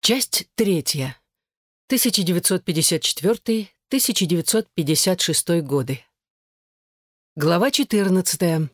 Часть третья. 1954-1956 годы. Глава 14.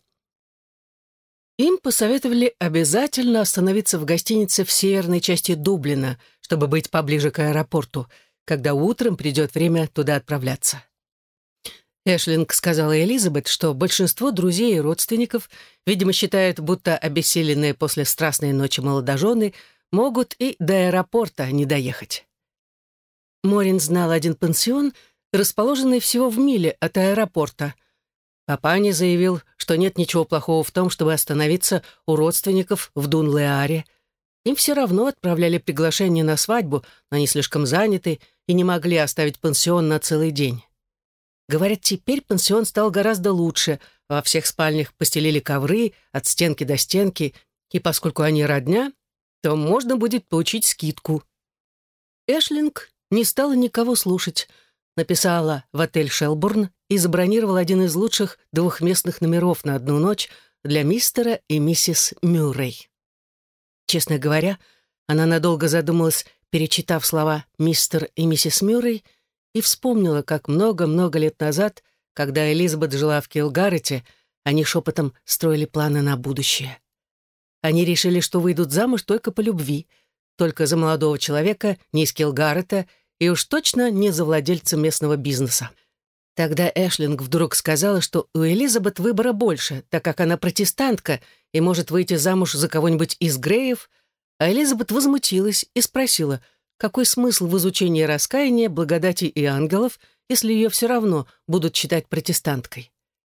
Им посоветовали обязательно остановиться в гостинице в северной части Дублина, чтобы быть поближе к аэропорту, когда утром придет время туда отправляться. Эшлинг сказала Элизабет, что большинство друзей и родственников, видимо, считают, будто обессиленные после страстной ночи молодожены могут и до аэропорта не доехать. Морин знал один пансион, расположенный всего в миле от аэропорта. Папаня заявил, что нет ничего плохого в том, чтобы остановиться у родственников в Дунлеаре. Им все равно отправляли приглашение на свадьбу, но они слишком заняты и не могли оставить пансион на целый день. Говорят, теперь пансион стал гораздо лучше. Во всех спальнях постелили ковры от стенки до стенки, и поскольку они родня, то можно будет получить скидку. Эшлинг не стала никого слушать. Написала в отель «Шелбурн» и забронировала один из лучших двухместных номеров на одну ночь для мистера и миссис Мюррей. Честно говоря, она надолго задумалась, перечитав слова «мистер и миссис Мюррей», и вспомнила, как много-много лет назад, когда Элизабет жила в Килгарете, они шепотом строили планы на будущее. Они решили, что выйдут замуж только по любви, только за молодого человека, не из Килгарета, и уж точно не за владельца местного бизнеса. Тогда Эшлинг вдруг сказала, что у Элизабет выбора больше, так как она протестантка и может выйти замуж за кого-нибудь из Греев, а Элизабет возмутилась и спросила, какой смысл в изучении раскаяния, благодати и ангелов, если ее все равно будут считать протестанткой.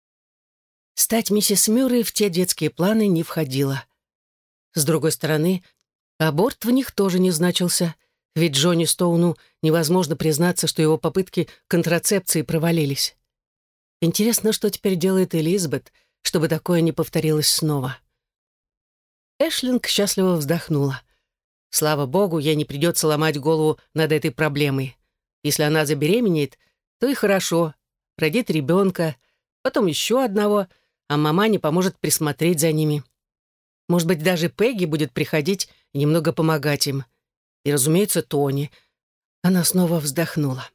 Стать миссис Мюррей в те детские планы не входило. С другой стороны, аборт в них тоже не значился, ведь Джонни Стоуну невозможно признаться, что его попытки контрацепции провалились. Интересно, что теперь делает Элизабет, чтобы такое не повторилось снова. Эшлинг счастливо вздохнула. Слава богу, ей не придется ломать голову над этой проблемой. Если она забеременеет, то и хорошо. Родит ребенка, потом еще одного, а мама не поможет присмотреть за ними. Может быть, даже Пегги будет приходить и немного помогать им. И, разумеется, Тони. Она снова вздохнула.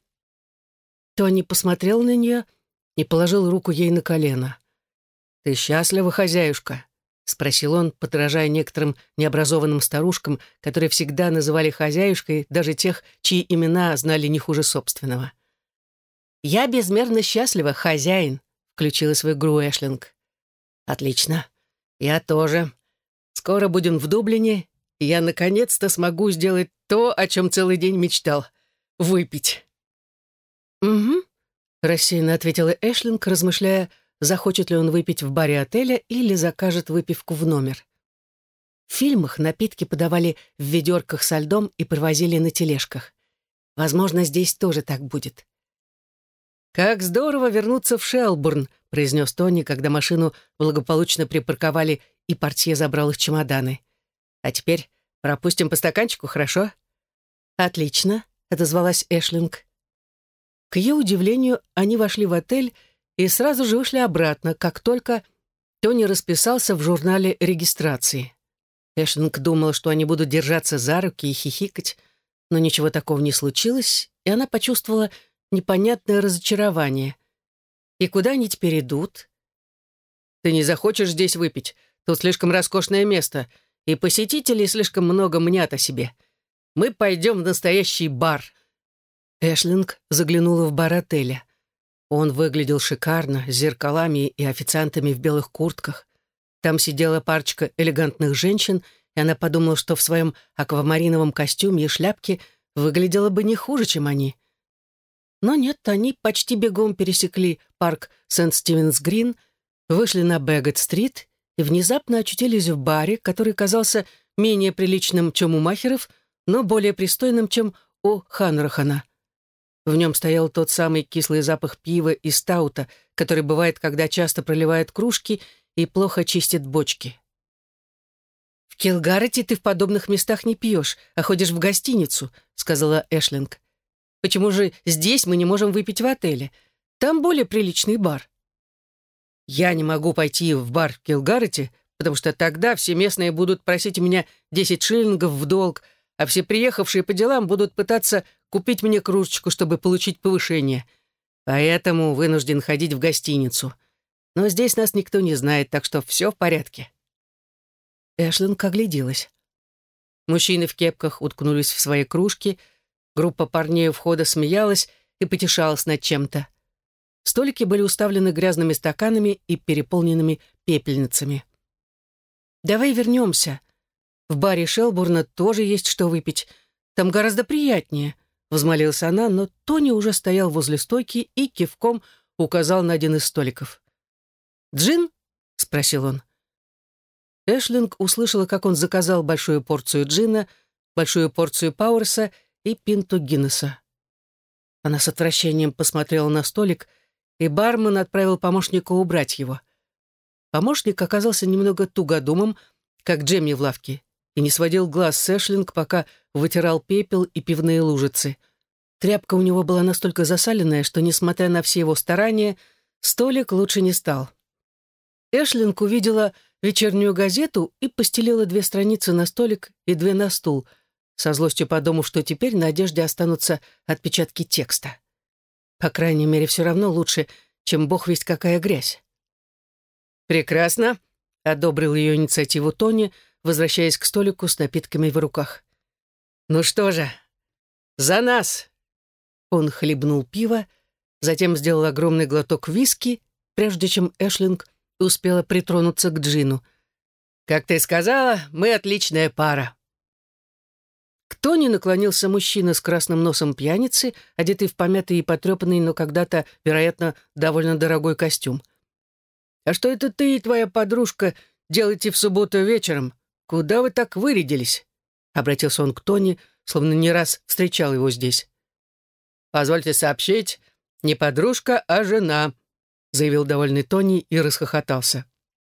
Тони посмотрел на нее и положил руку ей на колено. «Ты счастлива, хозяюшка?» — спросил он, подражая некоторым необразованным старушкам, которые всегда называли хозяюшкой даже тех, чьи имена знали не хуже собственного. «Я безмерно счастлива, хозяин», — включилась в игру Эшлинг. «Отлично. Я тоже. Скоро будем в Дублине, и я наконец-то смогу сделать то, о чем целый день мечтал — выпить». «Угу», — рассеянно ответила Эшлинг, размышляя, захочет ли он выпить в баре отеля или закажет выпивку в номер. В фильмах напитки подавали в ведерках со льдом и привозили на тележках. Возможно, здесь тоже так будет. «Как здорово вернуться в Шелбурн», — произнес Тони, когда машину благополучно припарковали и портье забрал их чемоданы. «А теперь пропустим по стаканчику, хорошо?» «Отлично», — отозвалась Эшлинг. К ее удивлению, они вошли в отель и сразу же вышли обратно, как только Тони расписался в журнале регистрации. Эшлинг думала, что они будут держаться за руки и хихикать, но ничего такого не случилось, и она почувствовала непонятное разочарование. И куда они теперь идут? «Ты не захочешь здесь выпить? Тут слишком роскошное место, и посетителей слишком много мнят о себе. Мы пойдем в настоящий бар». Эшлинг заглянула в бар отеля. Он выглядел шикарно, с зеркалами и официантами в белых куртках. Там сидела парочка элегантных женщин, и она подумала, что в своем аквамариновом костюме и шляпке выглядела бы не хуже, чем они. Но нет, они почти бегом пересекли парк Сент-Стивенс-Грин, вышли на Бэггет-стрит и внезапно очутились в баре, который казался менее приличным, чем у Махеров, но более пристойным, чем у Ханрахана. В нем стоял тот самый кислый запах пива и стаута, который бывает, когда часто проливают кружки и плохо чистят бочки. «В Килгарете ты в подобных местах не пьешь, а ходишь в гостиницу», — сказала Эшлинг. «Почему же здесь мы не можем выпить в отеле? Там более приличный бар». «Я не могу пойти в бар в Килгарете, потому что тогда все местные будут просить у меня 10 шиллингов в долг, а все приехавшие по делам будут пытаться купить мне кружечку, чтобы получить повышение. Поэтому вынужден ходить в гостиницу. Но здесь нас никто не знает, так что все в порядке». Эшлинг огляделась. Мужчины в кепках уткнулись в свои кружки, группа парней у входа смеялась и потешалась над чем-то. Столики были уставлены грязными стаканами и переполненными пепельницами. «Давай вернемся. В баре Шелбурна тоже есть что выпить. Там гораздо приятнее», — возмолилась она, но Тони уже стоял возле стойки и кивком указал на один из столиков. «Джин?» — спросил он. Эшлинг услышала, как он заказал большую порцию джина, большую порцию Пауэрса и пинту Гиннесса. Она с отвращением посмотрела на столик, и бармен отправил помощника убрать его. Помощник оказался немного тугодумом, как Джемми в лавке, и не сводил глаз с Эшлинг, пока вытирал пепел и пивные лужицы. Тряпка у него была настолько засаленная, что, несмотря на все его старания, столик лучше не стал. Эшлинг увидела вечернюю газету и постелила 2 страницы на столик и 2 на стул, со злостью подумав, что теперь на одежде останутся отпечатки текста. По крайней мере, все равно лучше, чем бог весть какая грязь. «Прекрасно», — одобрил ее инициативу Тони, возвращаясь к столику с напитками в руках. «Ну что же, за нас!» Он хлебнул пиво, затем сделал огромный глоток виски, прежде чем Эшлинг успела притронуться к джину. «Как ты сказала, мы отличная пара». К Тони наклонился мужчина с красным носом пьяницы, одетый в помятый и потрепанный, но когда-то, вероятно, довольно дорогой костюм. «А что это ты и твоя подружка делаете в субботу вечером? Куда вы так вырядились?» Обратился он к Тони, словно не раз встречал его здесь. «Позвольте сообщить, не подружка, а жена», заявил довольный Тони и расхохотался.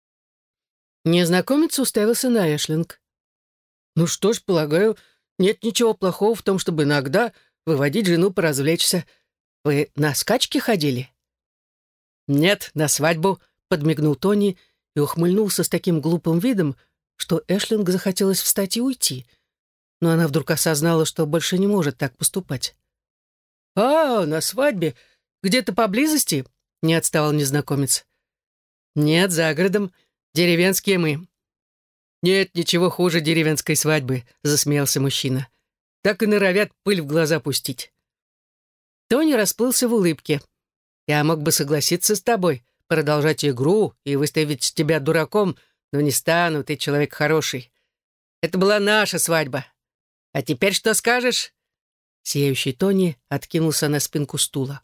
Незнакомец уставился на Эшлинг. «Ну что ж, полагаю, нет ничего плохого в том, чтобы иногда выводить жену поразвлечься. Вы на скачки ходили?» «Нет, на свадьбу», — подмигнул Тони и ухмыльнулся с таким глупым видом, что Эшлинг захотелось встать и уйти. Но она вдруг осознала, что больше не может так поступать. «А, на свадьбе? Где-то поблизости?» — не отставал незнакомец. «Нет, за городом. Деревенские мы». «Нет ничего хуже деревенской свадьбы», — засмеялся мужчина. «Так и норовят пыль в глаза пустить». Тони расплылся в улыбке. «Я мог бы согласиться с тобой, продолжать игру и выставить тебя дураком, но не стану, ты человек хороший. Это была наша свадьба. А теперь что скажешь?» Сияющий Тони откинулся на спинку стула.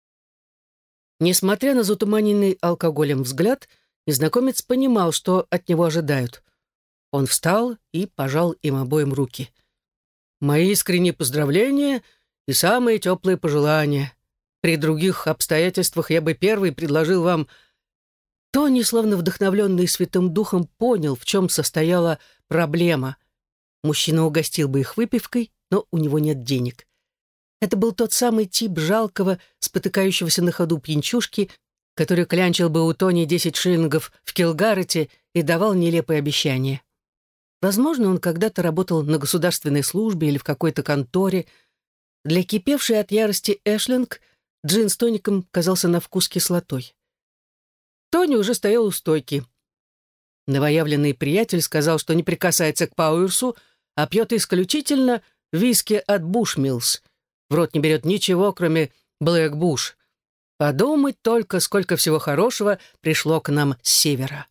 Несмотря на затуманенный алкоголем взгляд, незнакомец понимал, что от него ожидают. Он встал и пожал им обоим руки. «Мои искренние поздравления и самые теплые пожелания. При других обстоятельствах я бы первый предложил вам...» Тони, словно вдохновленный Святым Духом, понял, в чем состояла проблема. Мужчина угостил бы их выпивкой, но у него нет денег. Это был тот самый тип жалкого, спотыкающегося на ходу пьянчушки, который клянчил бы у Тони 10 шиллингов в Килгарете и давал нелепые обещания. Возможно, он когда-то работал на государственной службе или в какой-то конторе. Для кипевшей от ярости Эшлинг джин с тоником казался на вкус кислотой. Тони уже стоял у стойки. Новоявленный приятель сказал, что не прикасается к Пауэрсу, а пьет исключительно виски от Бушмиллс. В рот не берет ничего, кроме Блэк Буш. Подумать только, сколько всего хорошего пришло к нам с севера.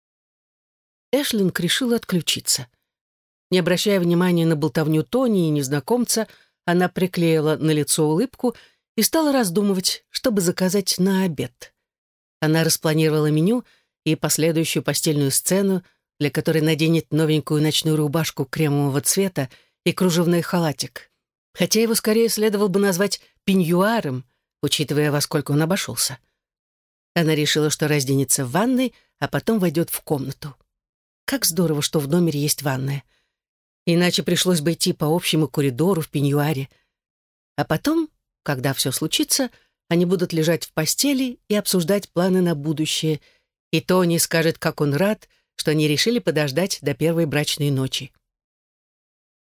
Эшлинг решила отключиться. Не обращая внимания на болтовню Тони и незнакомца, она приклеила на лицо улыбку и стала раздумывать, чтобы заказать на обед. Она распланировала меню и последующую постельную сцену, для которой наденет новенькую ночную рубашку кремового цвета и кружевной халатик. Хотя его скорее следовало бы назвать пеньюаром, учитывая, во сколько он обошелся. Она решила, что разденется в ванной, а потом войдет в комнату. Как здорово, что в номере есть ванная. Иначе пришлось бы идти по общему коридору в пеньюаре. А потом, когда все случится, они будут лежать в постели и обсуждать планы на будущее, и Тони скажет, как он рад, что они решили подождать до первой брачной ночи.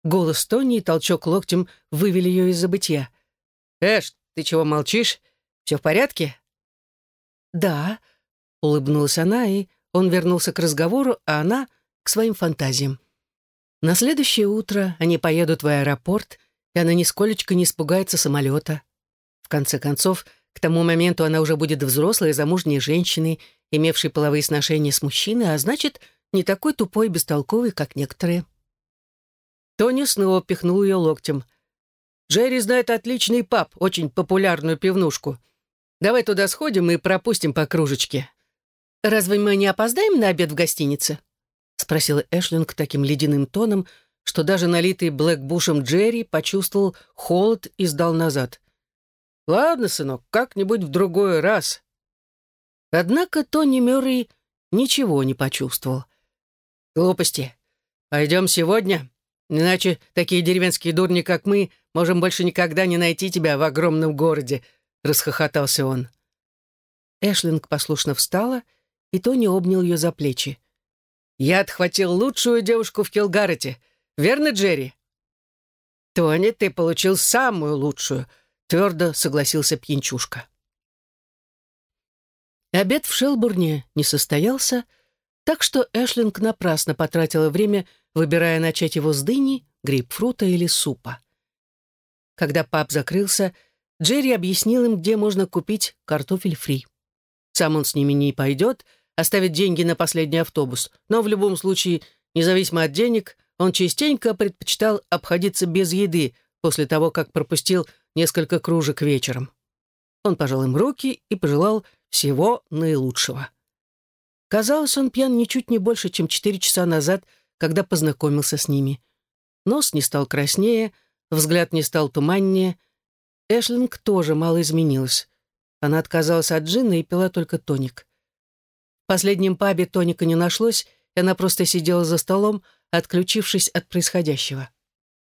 Голос Тони и толчок локтем вывели ее из забытья. «Эш, ты чего молчишь? Все в порядке?» «Да», — улыбнулась она, и он вернулся к разговору, а она — к своим фантазиям. На следующее утро они поедут в аэропорт, и она нисколечко не испугается самолета. В конце концов, к тому моменту она уже будет взрослой замужней женщиной, имевшей половые сношения с мужчиной, а значит, не такой тупой и бестолковый, как некоторые. Тони снова пихнул ее локтем. «Джерри знает отличный паб, очень популярную пивнушку. Давай туда сходим и пропустим по кружечке». «Разве мы не опоздаем на обед в гостинице?» — спросила Эшлинг таким ледяным тоном, что даже налитый Блэкбушем Джерри почувствовал холод и сдал назад. «Ладно, сынок, как-нибудь в другой раз». Однако Тони Мюррей ничего не почувствовал. «Глупости. Пойдем сегодня, иначе такие деревенские дурни, как мы, можем больше никогда не найти тебя в огромном городе», — расхохотался он. Эшлинг послушно встала, и Тони обнял ее за плечи. «Я отхватил лучшую девушку в Килгарете. Верно, Джерри?» «Тони, ты получил самую лучшую», — твердо согласился пьянчушка. Обед в Шелбурне не состоялся, так что Эшлинг напрасно потратила время, выбирая начать его с дыни, грейпфрута или супа. Когда паб закрылся, Джерри объяснил им, где можно купить картофель фри. Сам он с ними не пойдет, оставит деньги на последний автобус, но в любом случае, независимо от денег, он частенько предпочитал обходиться без еды после того, как пропустил несколько кружек вечером. Он пожал им руки и пожелал всего наилучшего. Казалось, он пьян ничуть не больше, чем 4 часа назад, когда познакомился с ними. Нос не стал краснее, взгляд не стал туманнее. Эшлинг тоже мало изменилась. Она отказалась от джина и пила только тоник. В последнем пабе тоника не нашлось, и она просто сидела за столом, отключившись от происходящего.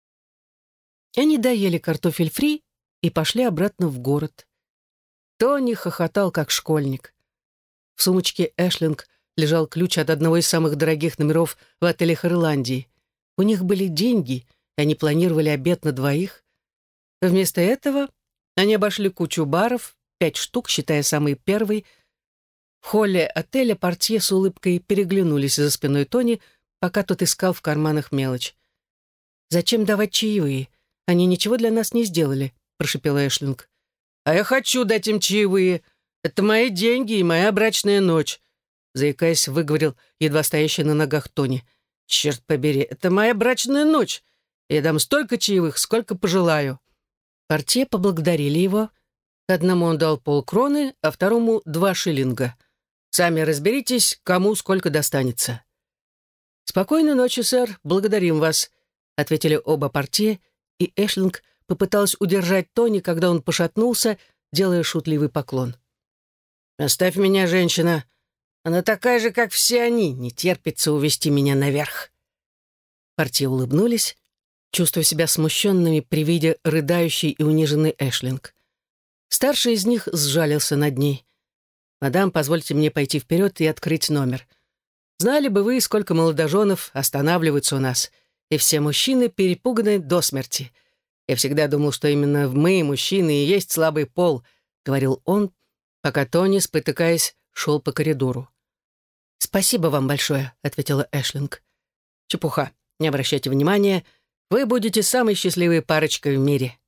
Они доели картофель фри и пошли обратно в город. Тони хохотал, как школьник. В сумочке Эшлинг лежал ключ от одного из самых дорогих номеров в отелях Ирландии. У них были деньги, и они планировали обед на двоих. Вместо этого они обошли кучу баров, 5 штук, считая самый первый. В холле отеля портье с улыбкой переглянулись за спиной Тони, пока тот искал в карманах мелочь. «Зачем давать чаевые? Они ничего для нас не сделали», — прошипела Эшлинг. «А я хочу дать им чаевые. Это мои деньги и моя брачная ночь», — заикаясь, выговорил едва стоящий на ногах Тони. «Черт побери, это моя брачная ночь. Я дам столько чаевых, сколько пожелаю». Портье поблагодарили его. Одному он дал полкроны, а второму 2 шиллинга. «Сами разберитесь, кому сколько достанется». «Спокойной ночи, сэр, благодарим вас», — ответили оба портье, и Эшлинг попыталась удержать Тони, когда он пошатнулся, делая шутливый поклон. «Оставь меня, женщина. Она такая же, как все они, не терпится увести меня наверх». Портье улыбнулись, чувствуя себя смущенными при виде рыдающей и униженной Эшлинг. Старший из них сжалился над ней. «Мадам, позвольте мне пойти вперед и открыть номер. Знали бы вы, сколько молодоженов останавливаются у нас, и все мужчины перепуганы до смерти. Я всегда думал, что именно мы, мужчины, и есть слабый пол», — говорил он, пока Тони, спотыкаясь, шел по коридору. «Спасибо вам большое», — ответила Эшлинг. «Чепуха, не обращайте внимания. Вы будете самой счастливой парочкой в мире».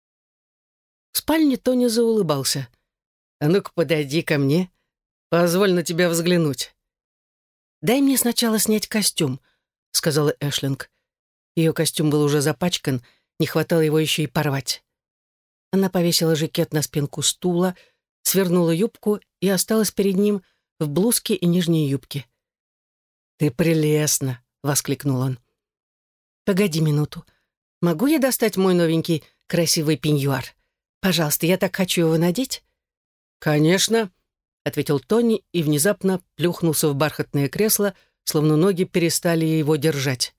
В спальне Тони заулыбался. «А ну-ка, подойди ко мне. Позволь на тебя взглянуть». «Дай мне сначала снять костюм», — сказала Эшлинг. Ее костюм был уже запачкан, не хватало его еще и порвать. Она повесила жакет на спинку стула, свернула юбку и осталась перед ним в блузке и нижней юбке. «Ты прелестна!» — воскликнул он. «Погоди минуту. Могу я достать мой новенький красивый пеньюар? Пожалуйста, я так хочу его надеть». «Конечно», — ответил Тони и внезапно плюхнулся в бархатное кресло, словно ноги перестали его держать.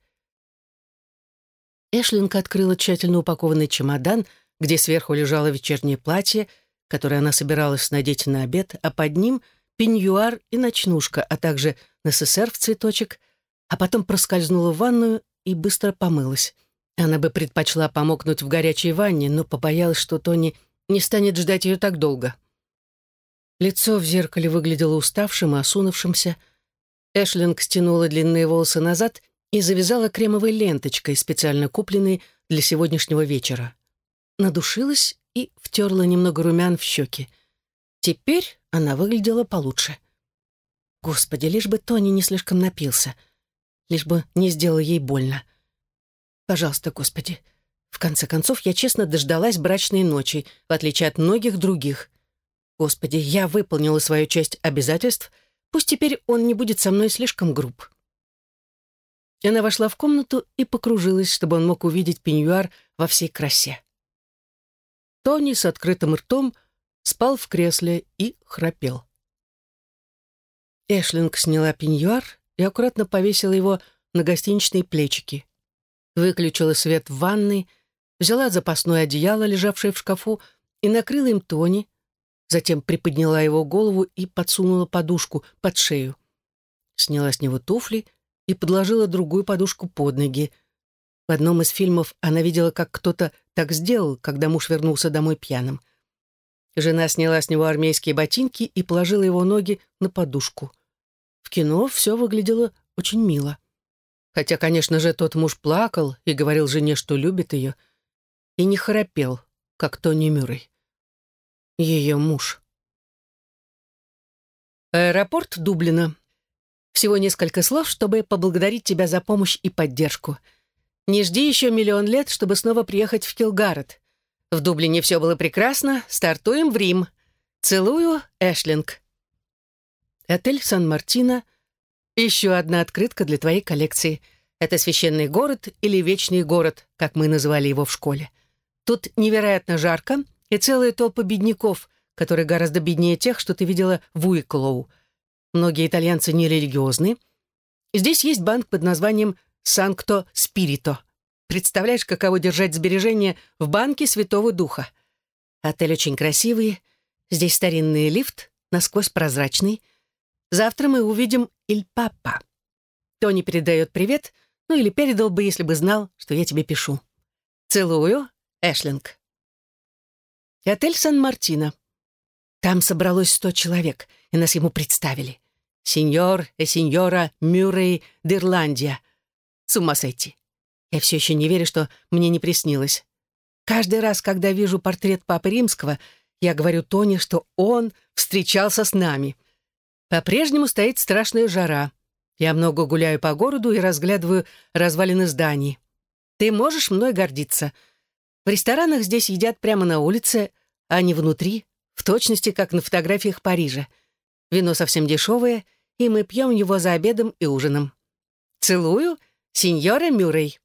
Эшлинг открыла тщательно упакованный чемодан, где сверху лежало вечернее платье, которое она собиралась надеть на обед, а под ним пеньюар и ночнушка, а также НССР в цветочек, а потом проскользнула в ванную и быстро помылась. Она бы предпочла помокнуть в горячей ванне, но побоялась, что Тони не станет ждать ее так долго. Лицо в зеркале выглядело уставшим и осунувшимся. Эшлинг стянула длинные волосы назад и завязала кремовой ленточкой, специально купленной для сегодняшнего вечера. Надушилась и втерла немного румян в щеки. Теперь она выглядела получше. Господи, лишь бы Тони не слишком напился. Лишь бы не сделал ей больно. Пожалуйста, Господи. В конце концов, я честно дождалась брачной ночи, в отличие от многих других. Господи, я выполнила свою часть обязательств, пусть теперь он не будет со мной слишком груб. Она вошла в комнату и покружилась, чтобы он мог увидеть пеньюар во всей красе. Тони с открытым ртом спал в кресле и храпел. Эшлинг сняла пеньюар и аккуратно повесила его на гостиничные плечики. Выключила свет в ванной, взяла запасное одеяло, лежавшее в шкафу, и накрыла им Тони, затем приподняла его голову и подсунула подушку под шею. Сняла с него туфли и подложила другую подушку под ноги. В одном из фильмов она видела, как кто-то так сделал, когда муж вернулся домой пьяным. Жена сняла с него армейские ботинки и положила его ноги на подушку. В кино все выглядело очень мило. Хотя, конечно же, тот муж плакал и говорил жене, что любит ее, и не храпел, как Тони Мюррей. Ее муж. Аэропорт Дублина. Всего несколько слов, чтобы поблагодарить тебя за помощь и поддержку. Не жди еще 1 000 000 лет, чтобы снова приехать в Килгарет. В Дублине все было прекрасно. Стартуем в Рим. Целую, Эшлинг. Отель Сан-Мартино. Еще одна открытка для твоей коллекции. Это священный город или вечный город, как мы называли его в школе. Тут невероятно жарко, и целая толпа бедняков, которые гораздо беднее тех, что ты видела в Уиклоу. Многие итальянцы нерелигиозны. Здесь есть банк под названием «Санкто Спирито». Представляешь, каково держать сбережения в банке Святого Духа? Отель очень красивый. Здесь старинный лифт, насквозь прозрачный. Завтра мы увидим Иль Папа. Тони передает привет, ну или передал бы, если бы знал, что я тебе пишу. Целую, Эшлинг. И отель Сан-Мартино. Там собралось 100 человек, и нас ему представили. Сеньор и сеньора Мюррей d'Ирландия. С ума сойти. Я все еще не верю, что мне не приснилось. Каждый раз, когда вижу портрет Папы Римского, я говорю Тони, что он встречался с нами. По-прежнему стоит страшная жара. Я много гуляю по городу и разглядываю развалины зданий. Ты можешь мной гордиться. В ресторанах здесь едят прямо на улице, а не внутри, в точности, как на фотографиях Парижа. Вино совсем дешевое, и мы пьем его за обедом и ужином. Целую, сеньора Мюррей.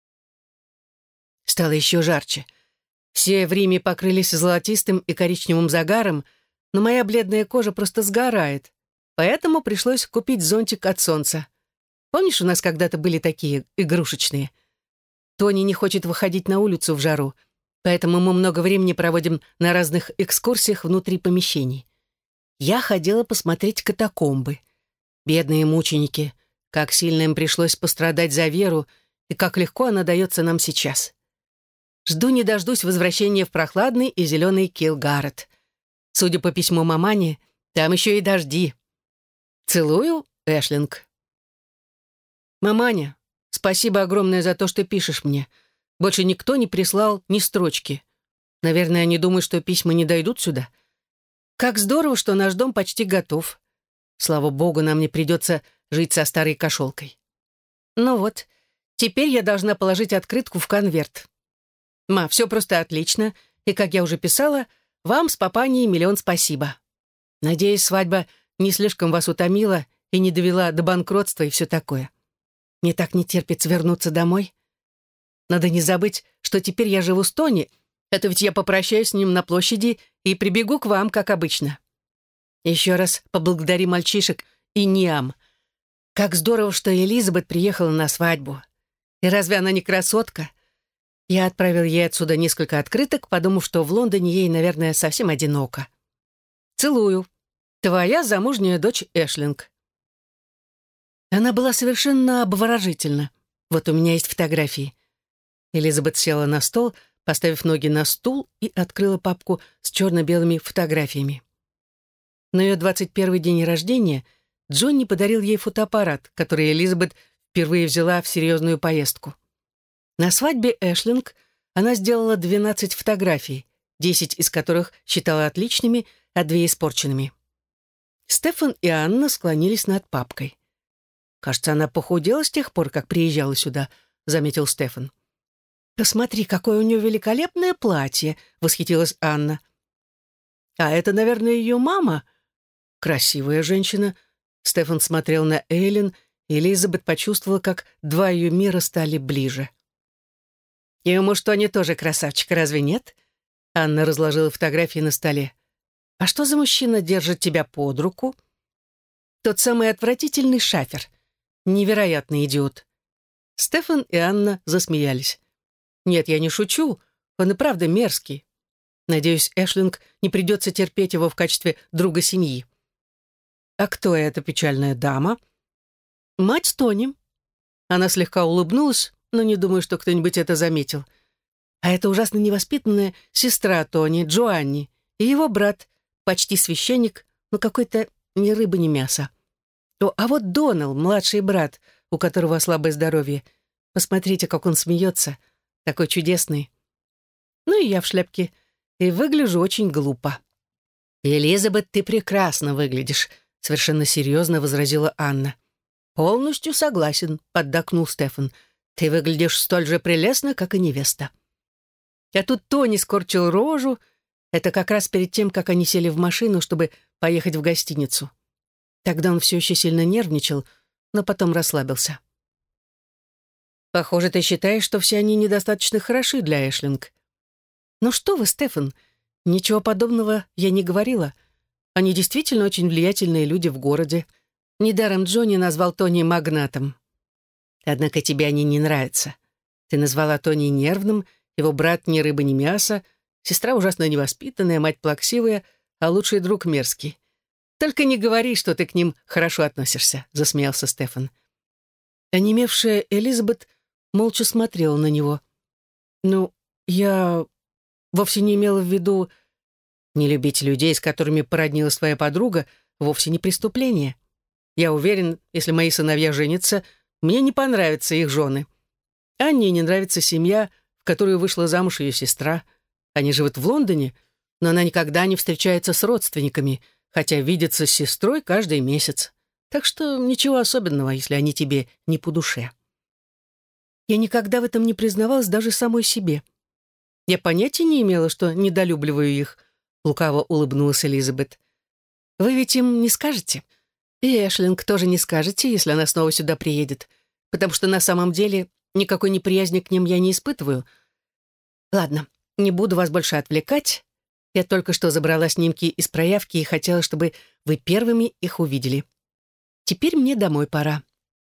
Стало еще жарче. Все в Риме покрылись золотистым и коричневым загаром, но моя бледная кожа просто сгорает. Поэтому пришлось купить зонтик от солнца. Помнишь, у нас когда-то были такие игрушечные? Тони не хочет выходить на улицу в жару, поэтому мы много времени проводим на разных экскурсиях внутри помещений. Я ходила посмотреть катакомбы. Бедные мученики, как сильно им пришлось пострадать за веру и как легко она дается нам сейчас. Жду не дождусь возвращения в прохладный и зеленый Килгарет. Судя по письму мамане, там еще и дожди. Целую, Эшлинг. Маманя, спасибо огромное за то, что пишешь мне. Больше никто не прислал ни строчки. Наверное, они думают, что письма не дойдут сюда. Как здорово, что наш дом почти готов. Слава богу, нам не придется жить со старой кошелкой. Ну вот, теперь я должна положить открытку в конверт. Ма, все просто отлично, и, как я уже писала, вам с папаней 1 000 000 спасибо. Надеюсь, свадьба не слишком вас утомила и не довела до банкротства и все такое. Мне так не терпится вернуться домой. Надо не забыть, что теперь я живу с Тони, это ведь я попрощаюсь с ним на площади и прибегу к вам, как обычно. Еще раз поблагодари мальчишек и Ниам. Как здорово, что Элизабет приехала на свадьбу. И разве она не красотка? Я отправил ей отсюда несколько открыток, подумав, что в Лондоне ей, наверное, совсем одиноко. Целую. Твоя замужняя дочь Эшлинг. Она была совершенно обворожительна. Вот у меня есть фотографии. Элизабет села на стол, поставив ноги на стул, и открыла папку с черно-белыми фотографиями. На ее 21-й день рождения Джонни подарил ей фотоаппарат, который Элизабет впервые взяла в серьезную поездку. На свадьбе Эшлинг она сделала 12 фотографий, 10 из которых считала отличными, а 2 испорченными. Стефан и Анна склонились над папкой. «Кажется, она похудела с тех пор, как приезжала сюда», — заметил Стефан. «Посмотри, какое у нее великолепное платье!» — восхитилась Анна. «А это, наверное, ее мама?» «Красивая женщина». Стефан смотрел на Эйлин, и Элизабет почувствовала, как два ее мира стали ближе. «И ему что, они тоже красавчик, разве нет?» Анна разложила фотографии на столе. «А что за мужчина держит тебя под руку?» «Тот самый отвратительный шафер. Невероятный идиот». Стефан и Анна засмеялись. «Нет, я не шучу. Он и правда мерзкий. Надеюсь, Эшлинг не придется терпеть его в качестве друга семьи». «А кто эта печальная дама?» «Мать Тони». Она слегка улыбнулась, но не думаю, что кто-нибудь это заметил. «А это ужасно невоспитанная сестра Тони, Джоанни, и его брат, почти священник, но какой-то ни рыба, ни мясо. А вот Донал, младший брат, у которого слабое здоровье. Посмотрите, как он смеется. Такой чудесный. Ну и я в шляпке. И выгляжу очень глупо». «Элизабет, ты прекрасно выглядишь», — совершенно серьезно возразила Анна. «Полностью согласен», — поддакнул Стефан. «Ты выглядишь столь же прелестно, как и невеста». А тут Тони скорчил рожу. Это как раз перед тем, как они сели в машину, чтобы поехать в гостиницу. Тогда он все еще сильно нервничал, но потом расслабился. «Похоже, ты считаешь, что все они недостаточно хороши для Эшлинг». «Ну что вы, Стефан, ничего подобного я не говорила. Они действительно очень влиятельные люди в городе. Недаром Джонни назвал Тони магнатом. Однако тебе они не нравятся. Ты назвала Тони нервным, его брат ни рыба, ни мясо, сестра ужасно невоспитанная, мать плаксивая, а лучший друг мерзкий. Только не говори, что ты к ним хорошо относишься», — засмеялся Стефан. Онемевшая Элизабет молча смотрела на него. «Ну, я вовсе не имела в виду... Не любить людей, с которыми породнилась твоя подруга, вовсе не преступление. Я уверен, если мои сыновья женятся, мне не понравятся их жены. Анне не нравится семья, в которую вышла замуж ее сестра. Они живут в Лондоне, но она никогда не встречается с родственниками, хотя видится с сестрой каждый месяц. Так что ничего особенного, если они тебе не по душе». Я никогда в этом не признавалась даже самой себе. Я понятия не имела, что недолюбливаю их, лукаво улыбнулась Элизабет. «Вы ведь им не скажете? И Эшлинг тоже не скажете, если она снова сюда приедет, потому что на самом деле никакой неприязни к ним я не испытываю. Ладно, не буду вас больше отвлекать. Я только что забрала снимки из проявки и хотела, чтобы вы первыми их увидели. Теперь мне домой пора».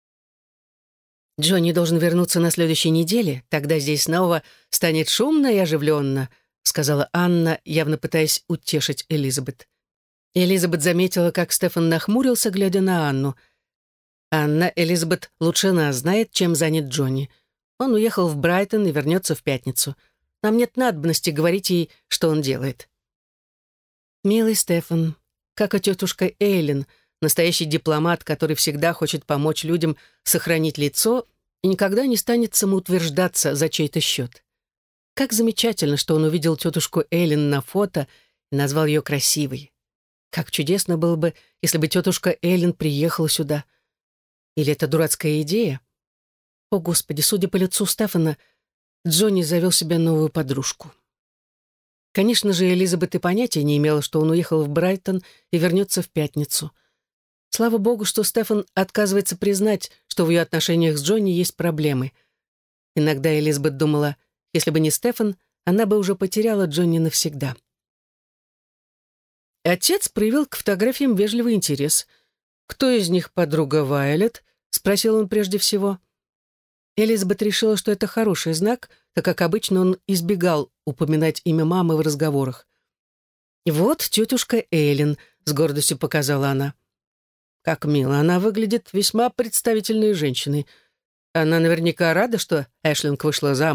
«Джонни должен вернуться на следующей неделе, тогда здесь снова станет шумно и оживленно», сказала Анна, явно пытаясь утешить Элизабет. Элизабет заметила, как Стефан нахмурился, глядя на Анну. «Анна, Элизабет лучше нас знает, чем занят Джонни. Он уехал в Брайтон и вернется в пятницу. Нам нет надобности говорить ей, что он делает». «Милый Стефан, как и тетушка Эйлин, настоящий дипломат, который всегда хочет помочь людям сохранить лицо и никогда не станет самоутверждаться за чей-то счет. Как замечательно, что он увидел тетушку Эйлин на фото и назвал ее красивой. Как чудесно было бы, если бы тетушка Эйлин приехала сюда. Или это дурацкая идея? О, Господи, судя по лицу Стефана, Джонни завел себе новую подружку». Конечно же, Элизабет и понятия не имела, что он уехал в Брайтон и вернется в пятницу. Слава богу, что Стефан отказывается признать, что в ее отношениях с Джонни есть проблемы. Иногда Элизабет думала, если бы не Стефан, она бы уже потеряла Джонни навсегда. Отец проявил к фотографиям вежливый интерес. «Кто из них подруга Вайолет?» — спросил он прежде всего. Элизабет решила, что это хороший знак, так как обычно он избегал упоминать имя мамы в разговорах. «Вот тетушка Эйлин», — с гордостью показала она. «Как мило, она выглядит весьма представительной женщиной. Она наверняка рада, что Эшлинг вышла замуж»,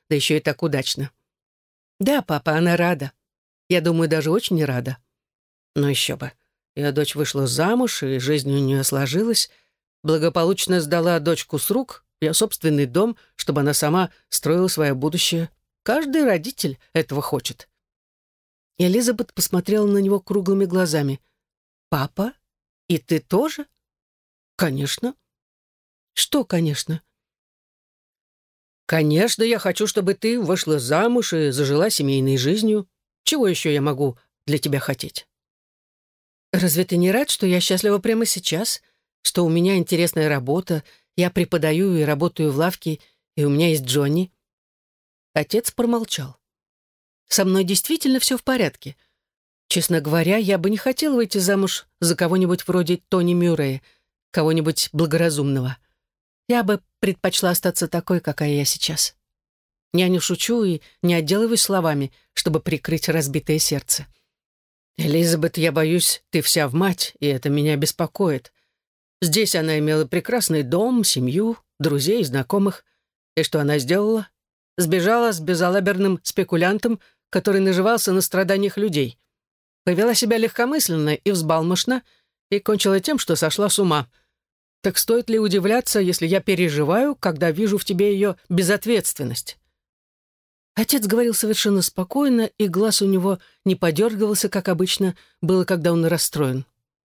да еще и так удачно. Да, папа, она рада. Я думаю, даже очень рада. Но еще бы. Ее дочь вышла замуж, и жизнь у нее сложилась. Благополучно сдала дочку с рук, ее собственный дом, чтобы она сама строила свое будущее. Каждый родитель этого хочет. И Элизабет посмотрела на него круглыми глазами. «Папа? И ты тоже?» «Конечно». «Что, конечно?» «Конечно, я хочу, чтобы ты вышла замуж и зажила семейной жизнью. Чего еще я могу для тебя хотеть?» «Разве ты не рад, что я счастлива прямо сейчас? Что у меня интересная работа, я преподаю и работаю в лавке, и у меня есть Джонни?» Отец промолчал. «Со мной действительно все в порядке. Честно говоря, я бы не хотела выйти замуж за кого-нибудь вроде Тони Мюррея, кого-нибудь благоразумного. Я бы предпочла остаться такой, какая я сейчас. Я не шучу и не отделываюсь словами, чтобы прикрыть разбитое сердце. Элизабет, я боюсь, ты вся в мать, и это меня беспокоит. Здесь она имела прекрасный дом, семью, друзей, знакомых. И что она сделала? Сбежала с безалаберным спекулянтом, который наживался на страданиях людей. Повела себя легкомысленно и взбалмошно, и кончила тем, что сошла с ума. Так стоит ли удивляться, если я переживаю, когда вижу в тебе ее безответственность?» Отец говорил совершенно спокойно, и глаз у него не подергивался, как обычно было, когда он расстроен.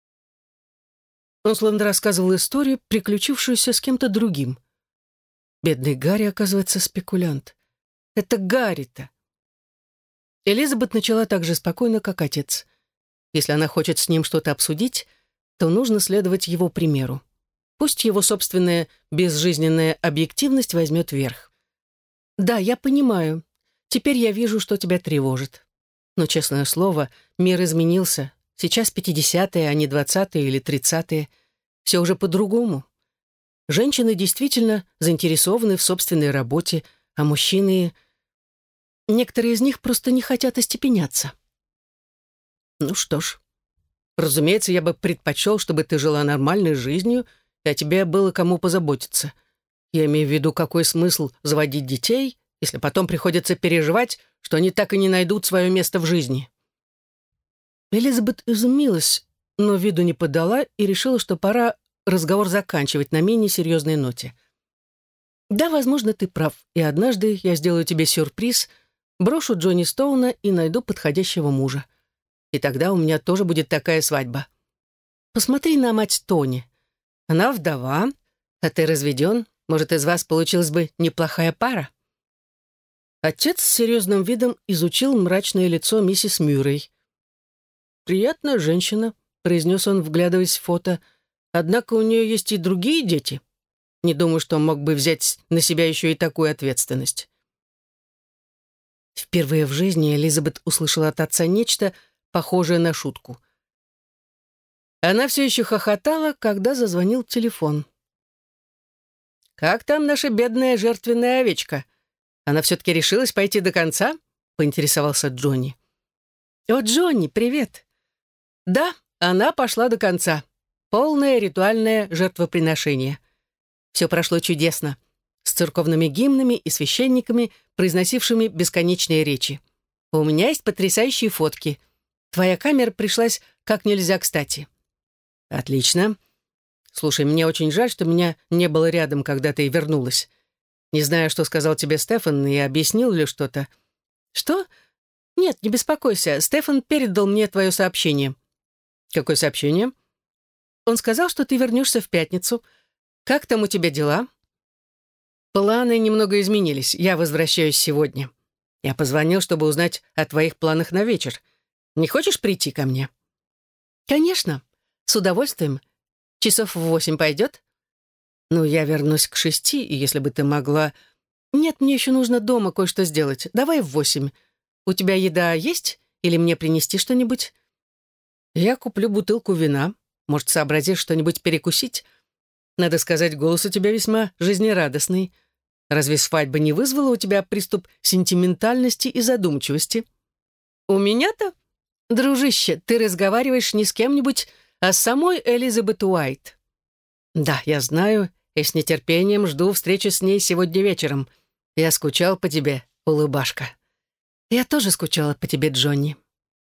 Он словно рассказывал историю, приключившуюся с кем-то другим. Бедный Гарри, оказывается, спекулянт. Это Гарри-то. Элизабет начала так же спокойно, как отец. Если она хочет с ним что-то обсудить, то нужно следовать его примеру. Пусть его собственная безжизненная объективность возьмет верх. «Да, я понимаю. Теперь я вижу, что тебя тревожит. Но, честное слово, мир изменился. Сейчас 50-е, а не 20-е или 30-е. Все уже по-другому. Женщины действительно заинтересованы в собственной работе, а мужчины... Некоторые из них просто не хотят остепеняться». «Ну что ж, разумеется, я бы предпочел, чтобы ты жила нормальной жизнью, и о тебе было кому позаботиться. Я имею в виду, какой смысл заводить детей, если потом приходится переживать, что они так и не найдут свое место в жизни». Элизабет изумилась, но виду не подала и решила, что пора разговор заканчивать на менее серьезной ноте. «Да, возможно, ты прав, и однажды я сделаю тебе сюрприз, брошу Джонни Стоуна и найду подходящего мужа. И тогда у меня тоже будет такая свадьба. Посмотри на мать Тони. Она вдова, а ты разведен. Может, из вас получилась бы неплохая пара?» Отец с серьезным видом изучил мрачное лицо миссис Мюррей. «Приятная женщина», — произнес он, вглядываясь в фото. «Однако у нее есть и другие дети. Не думаю, что он мог бы взять на себя еще и такую ответственность». Впервые в жизни Элизабет услышала от отца нечто похожее на шутку. Она все еще хохотала, когда зазвонил телефон. «Как там наша бедная жертвенная овечка? Она все-таки решилась пойти до конца?» — поинтересовался Джонни. «О, Джонни, привет!» «Да, она пошла до конца. Полное ритуальное жертвоприношение. Все прошло чудесно, с церковными гимнами и священниками, произносившими бесконечные речи. У меня есть потрясающие фотки. Твоя камера пришлась как нельзя кстати». «Отлично. Слушай, мне очень жаль, что меня не было рядом, когда ты вернулась. Не знаю, что сказал тебе Стефан, и объяснил ли что-то». «Что? Нет, не беспокойся. Стефан передал мне твое сообщение». «Какое сообщение?» «Он сказал, что ты вернешься в пятницу. Как там у тебя дела?» «Планы немного изменились. Я возвращаюсь сегодня. Я позвонил, чтобы узнать о твоих планах на вечер. Не хочешь прийти ко мне?» «Конечно. С удовольствием. Часов в 8 пойдет?» «Ну, я вернусь к 6, и если бы ты могла...» «Нет, мне еще нужно дома кое-что сделать. Давай в 8. У тебя еда есть? Или мне принести что-нибудь?» «Я куплю бутылку вина. Может, сообразишь что-нибудь перекусить? Надо сказать, голос у тебя весьма жизнерадостный. Разве свадьба не вызвала у тебя приступ сентиментальности и задумчивости?» «У меня-то? Дружище, ты разговариваешь не с кем-нибудь, а с самой Элизабет Уайт». «Да, я знаю, и с нетерпением жду встречи с ней сегодня вечером. Я скучал по тебе, Улыбашка. Я тоже скучала по тебе, Джонни.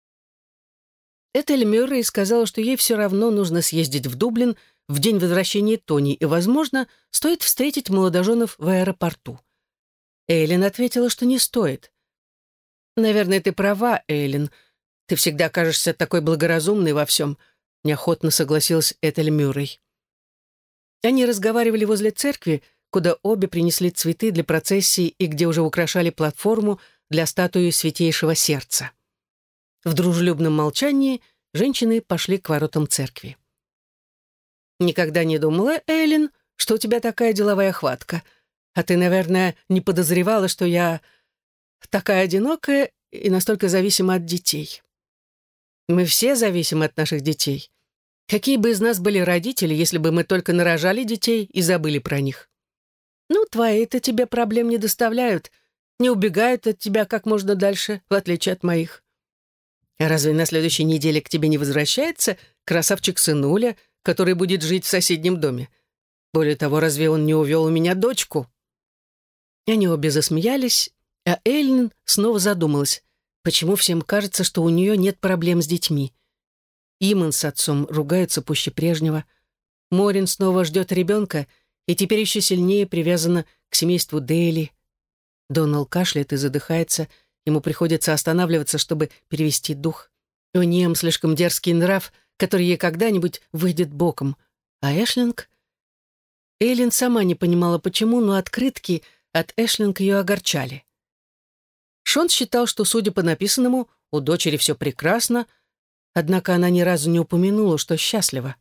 Этель Мюррей сказала, что ей все равно нужно съездить в Дублин в день возвращения Тони, и, возможно, стоит встретить молодоженов в аэропорту. Эйлин ответила, что не стоит. «Наверное, ты права, Эйлин. Ты всегда кажешься такой благоразумной во всем», — неохотно согласилась Этель Мюррей. Они разговаривали возле церкви, куда обе принесли цветы для процессии и где уже украшали платформу для статуи Святейшего Сердца. В дружелюбном молчании женщины пошли к воротам церкви. «Никогда не думала, Эйлин, что у тебя такая деловая хватка. А ты, наверное, не подозревала, что я такая одинокая и настолько зависима от детей. Мы все зависим от наших детей. Какие бы из нас были родители, если бы мы только нарожали детей и забыли про них? Ну, твои-то тебе проблем не доставляют, не убегают от тебя как можно дальше, в отличие от моих. А разве на следующей неделе к тебе не возвращается красавчик-сынуля, который будет жить в соседнем доме? Более того, разве он не увел у меня дочку?» И они обе засмеялись, а Эйлин снова задумалась, почему всем кажется, что у нее нет проблем с детьми. Иман с отцом ругаются пуще прежнего. Морин снова ждет ребенка и теперь еще сильнее привязана к семейству Дейли. Донал кашляет и задыхается, ему приходится останавливаться, чтобы перевести дух. У Ниэм слишком дерзкий нрав, который ей когда-нибудь выйдет боком. А Эшлинг? Эйлин сама не понимала, почему, но открытки от Эшлинг ее огорчали. Шон считал, что, судя по написанному, у дочери все прекрасно, однако она ни разу не упомянула, что счастлива.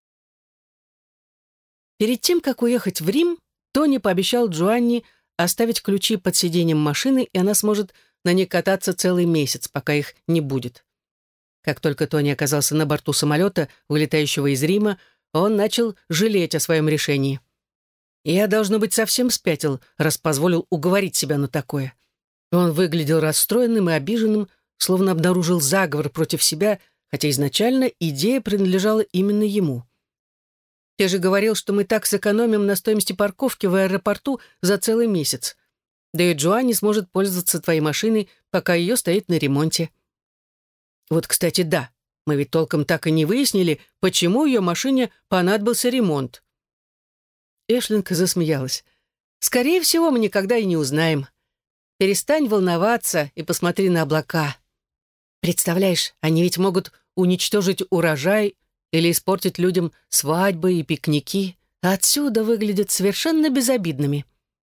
Перед тем, как уехать в Рим, Тони пообещал Джоанне оставить ключи под сиденьем машины, и она сможет на ней кататься целый месяц, пока их не будет. Как только Тони оказался на борту самолета, вылетающего из Рима, он начал жалеть о своем решении. «Я, должно быть, совсем спятил, раз позволил уговорить себя на такое». Он выглядел расстроенным и обиженным, словно обнаружил заговор против себя, хотя изначально идея принадлежала именно ему. «Ты же говорил, что мы так сэкономим на стоимости парковки в аэропорту за целый месяц. Да и Джоанне сможет пользоваться твоей машиной, пока ее стоит на ремонте». Вот, кстати, да, мы ведь толком так и не выяснили, почему ее машине понадобился ремонт. Эшлинг засмеялась. «Скорее всего, мы никогда и не узнаем. Перестань волноваться и посмотри на облака. Представляешь, они ведь могут уничтожить урожай или испортить людям свадьбы и пикники, а отсюда выглядят совершенно безобидными».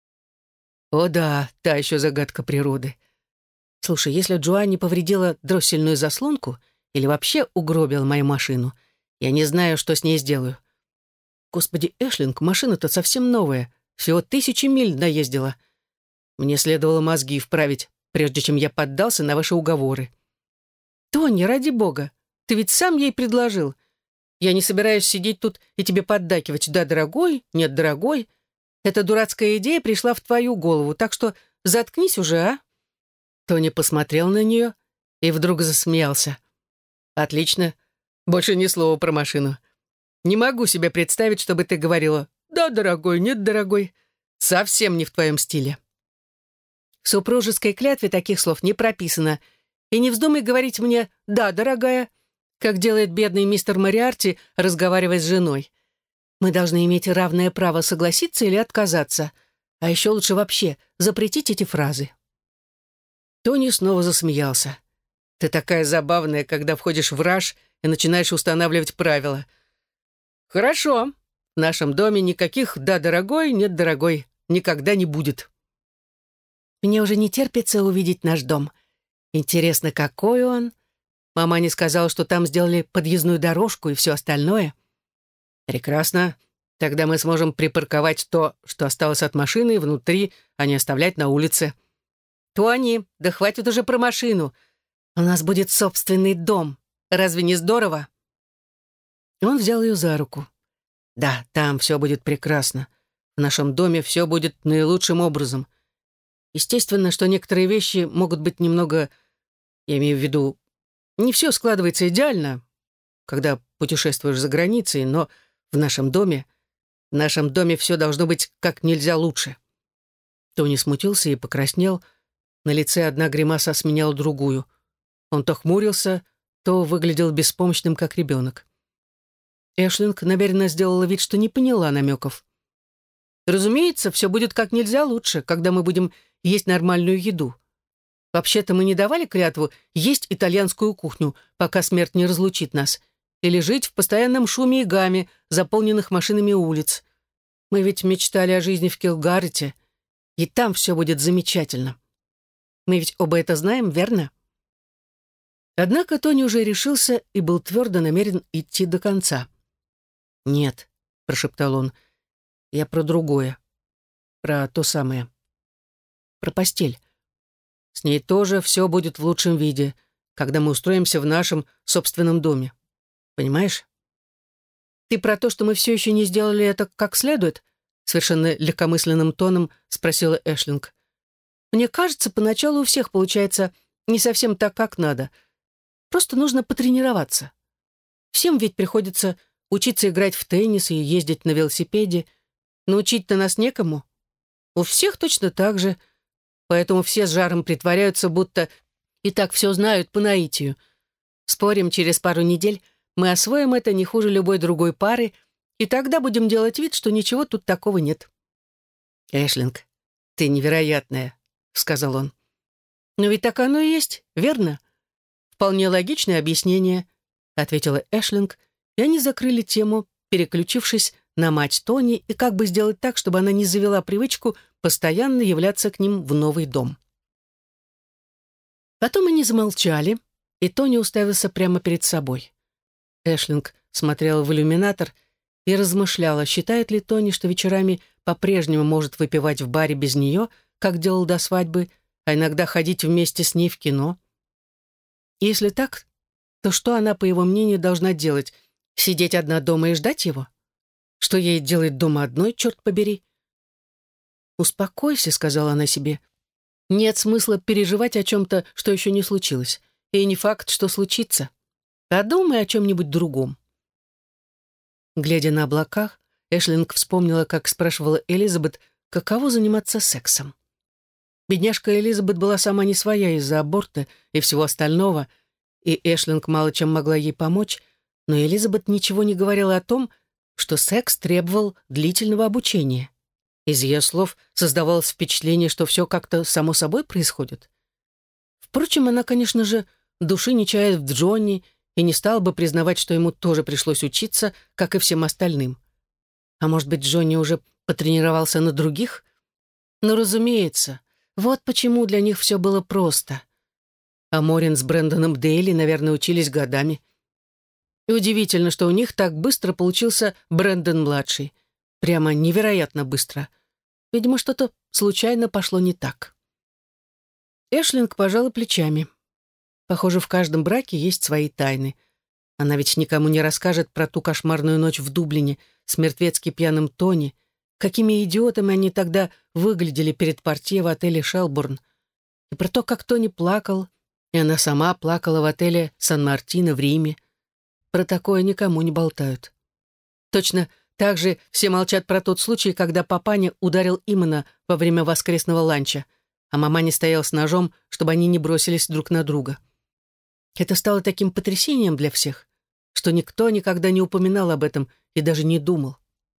О да, та еще загадка природы. Слушай, если Джоанне повредила дроссельную заслонку или вообще угробила мою машину, я не знаю, что с ней сделаю. Господи, Эшлинг, машина-то совсем новая, всего 1000 миль наездила. Мне следовало мозги вправить, прежде чем я поддался на ваши уговоры. Тони, ради бога, ты ведь сам ей предложил. Я не собираюсь сидеть тут и тебе поддакивать. Да, дорогой, нет, дорогой. Эта дурацкая идея пришла в твою голову, так что заткнись уже, а? Тони посмотрел на нее и вдруг засмеялся. «Отлично. Больше ни слова про машину. Не могу себе представить, чтобы ты говорила «да, дорогой, нет, дорогой». Совсем не в твоем стиле. В супружеской клятве таких слов не прописано. И не вздумай говорить мне «да, дорогая», как делает бедный мистер Мориарти, разговаривая с женой. Мы должны иметь равное право согласиться или отказаться. А еще лучше вообще запретить эти фразы». Тони снова засмеялся. «Ты такая забавная, когда входишь в раж и начинаешь устанавливать правила. Хорошо. В нашем доме никаких «да, дорогой», «нет, дорогой» никогда не будет». Мне уже не терпится увидеть наш дом. Интересно, какой он? Мама не сказала, что там сделали подъездную дорожку и все остальное. Прекрасно. Тогда мы сможем припарковать то, что осталось от машины, внутри, а не оставлять на улице. Тони, да хватит уже про машину. У нас будет собственный дом. Разве не здорово? Он взял ее за руку. Да, там все будет прекрасно. В нашем доме все будет наилучшим образом. Естественно, что некоторые вещи могут быть немного, я имею в виду, не все складывается идеально, когда путешествуешь за границей, но в нашем доме все должно быть как нельзя лучше. Тони смутился и покраснел, На лице одна гримаса сменяла другую. Он то хмурился, то выглядел беспомощным, как ребенок. Эшлинг намеренно сделала вид, что не поняла намеков. «Разумеется, все будет как нельзя лучше, когда мы будем есть нормальную еду. Вообще-то мы не давали клятву есть итальянскую кухню, пока смерть не разлучит нас, или жить в постоянном шуме и гаме, заполненных машинами улиц. Мы ведь мечтали о жизни в Килгарете, и там все будет замечательно. Мы ведь оба это знаем, верно?» Однако Тони уже решился и был твердо намерен идти до конца. «Нет», — прошептал он, — «я про другое, про то самое, про постель. С ней тоже все будет в лучшем виде, когда мы устроимся в нашем собственном доме. Понимаешь?» «Ты про то, что мы все еще не сделали это как следует?» Совершенно легкомысленным тоном спросила Эшлинг. «Мне кажется, поначалу у всех получается не совсем так, как надо. Просто нужно потренироваться. Всем ведь приходится учиться играть в теннис и ездить на велосипеде. Научить-то нас некому. У всех точно так же. Поэтому все с жаром притворяются, будто и так все знают по наитию. Спорим, через пару недель мы освоим это не хуже любой другой пары, и тогда будем делать вид, что ничего тут такого нет». «Эшлинг, ты невероятная», — сказал он. «Но ведь так оно и есть, верно? Вполне логичное объяснение», — ответила Эшлинг, и они закрыли тему, переключившись на мать Тони и как бы сделать так, чтобы она не завела привычку постоянно являться к ним в новый дом. Потом они замолчали, и Тони уставился прямо перед собой. Эшлинг смотрела в иллюминатор и размышляла, считает ли Тони, что вечерами по-прежнему может выпивать в баре без нее, как делал до свадьбы, а иногда ходить вместе с ней в кино. И если так, то что она, по его мнению, должна делать? Сидеть одна дома и ждать его? Что ей делать дома одной, черт побери? «Успокойся», — сказала она себе. «Нет смысла переживать о чем-то, что еще не случилось. И не факт, что случится. Подумай о чем-нибудь другом». Глядя на облака, Эшлинг вспомнила, как спрашивала Элизабет, каково заниматься сексом. Бедняжка Элизабет была сама не своя из-за аборта и всего остального, и Эшлинг мало чем могла ей помочь, но Элизабет ничего не говорила о том, что секс требовал длительного обучения. Из ее слов создавалось впечатление, что все как-то само собой происходит. Впрочем, она, конечно же, души не чает в Джонни и не стала бы признавать, что ему тоже пришлось учиться, как и всем остальным. А может быть, Джонни уже потренировался на других? Но, разумеется, вот почему для них все было просто. А Морин с Брэндоном Дейли, наверное, учились годами. И удивительно, что у них так быстро получился Брэндон-младший. Прямо невероятно быстро. Видимо, что-то случайно пошло не так. Эшлинг пожала плечами. Похоже, в каждом браке есть свои тайны. Она ведь никому не расскажет про ту кошмарную ночь в Дублине с мертвецки пьяным Тони, какими идиотами они тогда выглядели перед портье в отеле «Шелбурн», и про то, как Тони плакал, и она сама плакала в отеле «Сан-Мартино» в Риме. Про такое никому не болтают. Точно так же все молчат про тот случай, когда папаня ударил Имана во время воскресного ланча, а маманя стоял с ножом, чтобы они не бросились друг на друга. Это стало таким потрясением для всех, что никто никогда не упоминал об этом и даже не думал.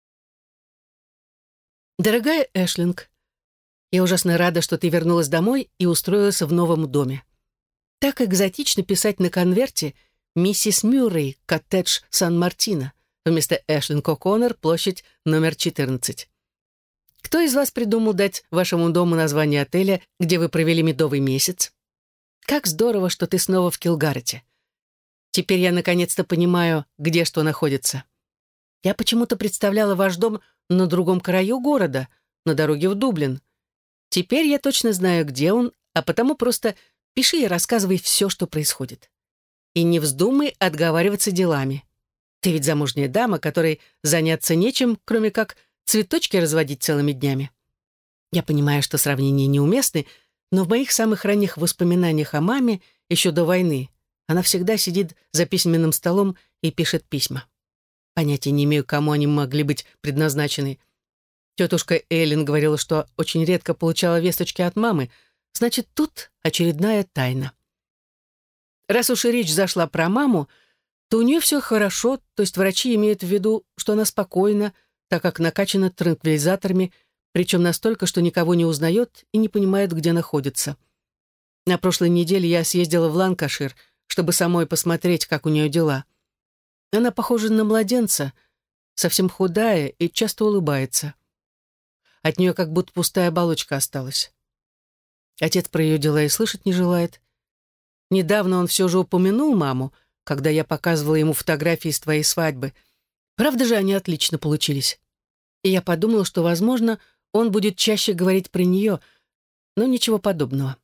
«Дорогая Эшлинг, я ужасно рада, что ты вернулась домой и устроилась в новом доме. Так экзотично писать на конверте «Миссис Мюррей, коттедж Сан-Мартино», вместо Эшлинг О'Коннор, площадь номер 14. Кто из вас придумал дать вашему дому название отеля, где вы провели медовый месяц? Как здорово, что ты снова в Килгарете. Теперь я наконец-то понимаю, где что находится. Я почему-то представляла ваш дом на другом краю города, на дороге в Дублин. Теперь я точно знаю, где он, а потому просто пиши и рассказывай все, что происходит. И не вздумай отговариваться делами. Ты ведь замужняя дама, которой заняться нечем, кроме как цветочки разводить целыми днями. Я понимаю, что сравнения неуместны, но в моих самых ранних воспоминаниях о маме, еще до войны, она всегда сидит за письменным столом и пишет письма. Понятия не имею, кому они могли быть предназначены. Тетушка Эллен говорила, что очень редко получала весточки от мамы, Значит, тут очередная тайна. Раз уж и речь зашла про маму, то у нее все хорошо, то есть врачи имеют в виду, что она спокойна, так как накачана транквилизаторами, причем настолько, что никого не узнает и не понимает, где находится. На прошлой неделе я съездила в Ланкашир, чтобы самой посмотреть, как у нее дела. Она похожа на младенца, совсем худая и часто улыбается. От нее как будто пустая оболочка осталась. Отец про ее дела и слышать не желает. Недавно он все же упомянул маму, когда я показывала ему фотографии с твоей свадьбы. Правда же, они отлично получились. И я подумала, что, возможно, он будет чаще говорить про нее, но ничего подобного.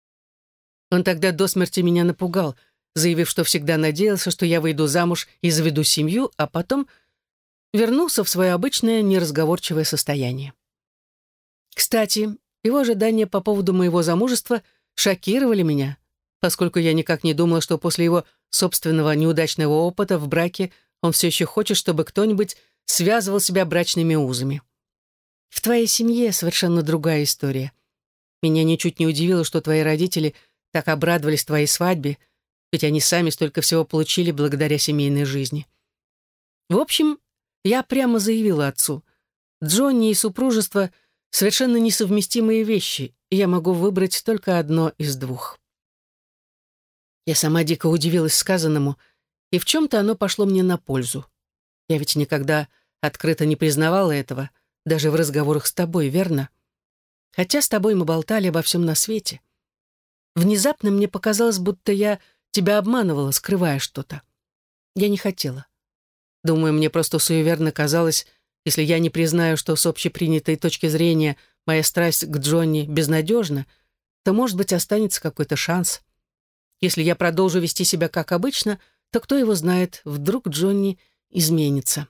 Он тогда до смерти меня напугал, заявив, что всегда надеялся, что я выйду замуж и заведу семью, а потом вернулся в свое обычное неразговорчивое состояние. Кстати, его ожидания по поводу моего замужества шокировали меня, поскольку я никак не думала, что после его собственного неудачного опыта в браке он все еще хочет, чтобы кто-нибудь связывал себя брачными узами. В твоей семье совершенно другая история. Меня ничуть не удивило, что твои родители так обрадовались твоей свадьбе, ведь они сами столько всего получили благодаря семейной жизни. В общем, я прямо заявила отцу: Джонни и супружество — совершенно несовместимые вещи, и я могу выбрать только одно из двух. Я сама дико удивилась сказанному, и в чем-то оно пошло мне на пользу. Я ведь никогда открыто не признавала этого, даже в разговорах с тобой, верно? Хотя с тобой мы болтали обо всем на свете. Внезапно мне показалось, будто я тебя обманывала, скрывая что-то. Я не хотела. Думаю, мне просто суеверно казалось, если я не признаю, что с общепринятой точки зрения моя страсть к Джонни безнадежна, то, может быть, останется какой-то шанс. Если я продолжу вести себя как обычно, то кто его знает, вдруг Джонни изменится.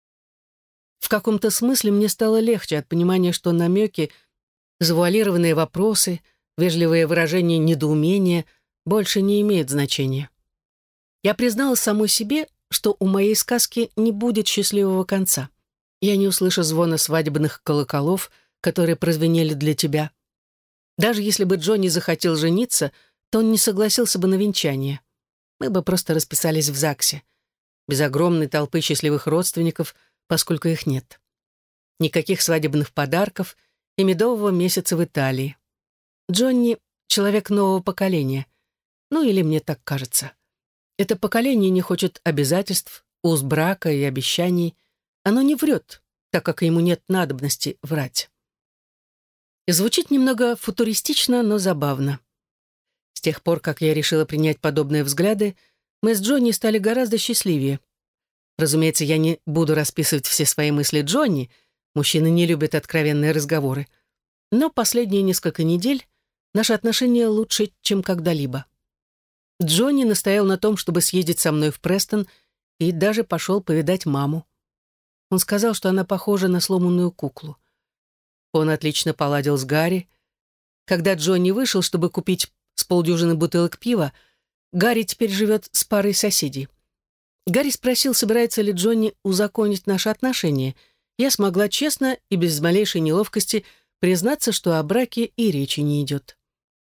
В каком-то смысле мне стало легче от понимания, что намеки, завуалированные вопросы, вежливые выражения недоумения больше не имеют значения. Я призналась самой себе, что у моей сказки не будет счастливого конца. Я не услышу звона свадебных колоколов, которые прозвенели для тебя. Даже если бы Джонни захотел жениться, то он не согласился бы на венчание. Мы бы просто расписались в ЗАГСе, без огромной толпы счастливых родственников, поскольку их нет. Никаких свадебных подарков и медового месяца в Италии. Джонни — человек нового поколения. Ну, или мне так кажется. Это поколение не хочет обязательств, уз брака и обещаний. Оно не врет, так как ему нет надобности врать. И звучит немного футуристично, но забавно. С тех пор, как я решила принять подобные взгляды, мы с Джонни стали гораздо счастливее. Разумеется, я не буду расписывать все свои мысли Джонни, мужчины не любят откровенные разговоры, но последние несколько недель наши отношения лучше, чем когда-либо. Джонни настоял на том, чтобы съездить со мной в Престон, и даже пошел повидать маму. Он сказал, что она похожа на сломанную куклу. Он отлично поладил с Гарри. Когда Джонни вышел, чтобы купить с полдюжины бутылок пива, Гарри теперь живет с парой соседей. Гарри спросил, собирается ли Джонни узаконить наши отношения. Я смогла честно и без малейшей неловкости признаться, что о браке и речи не идет.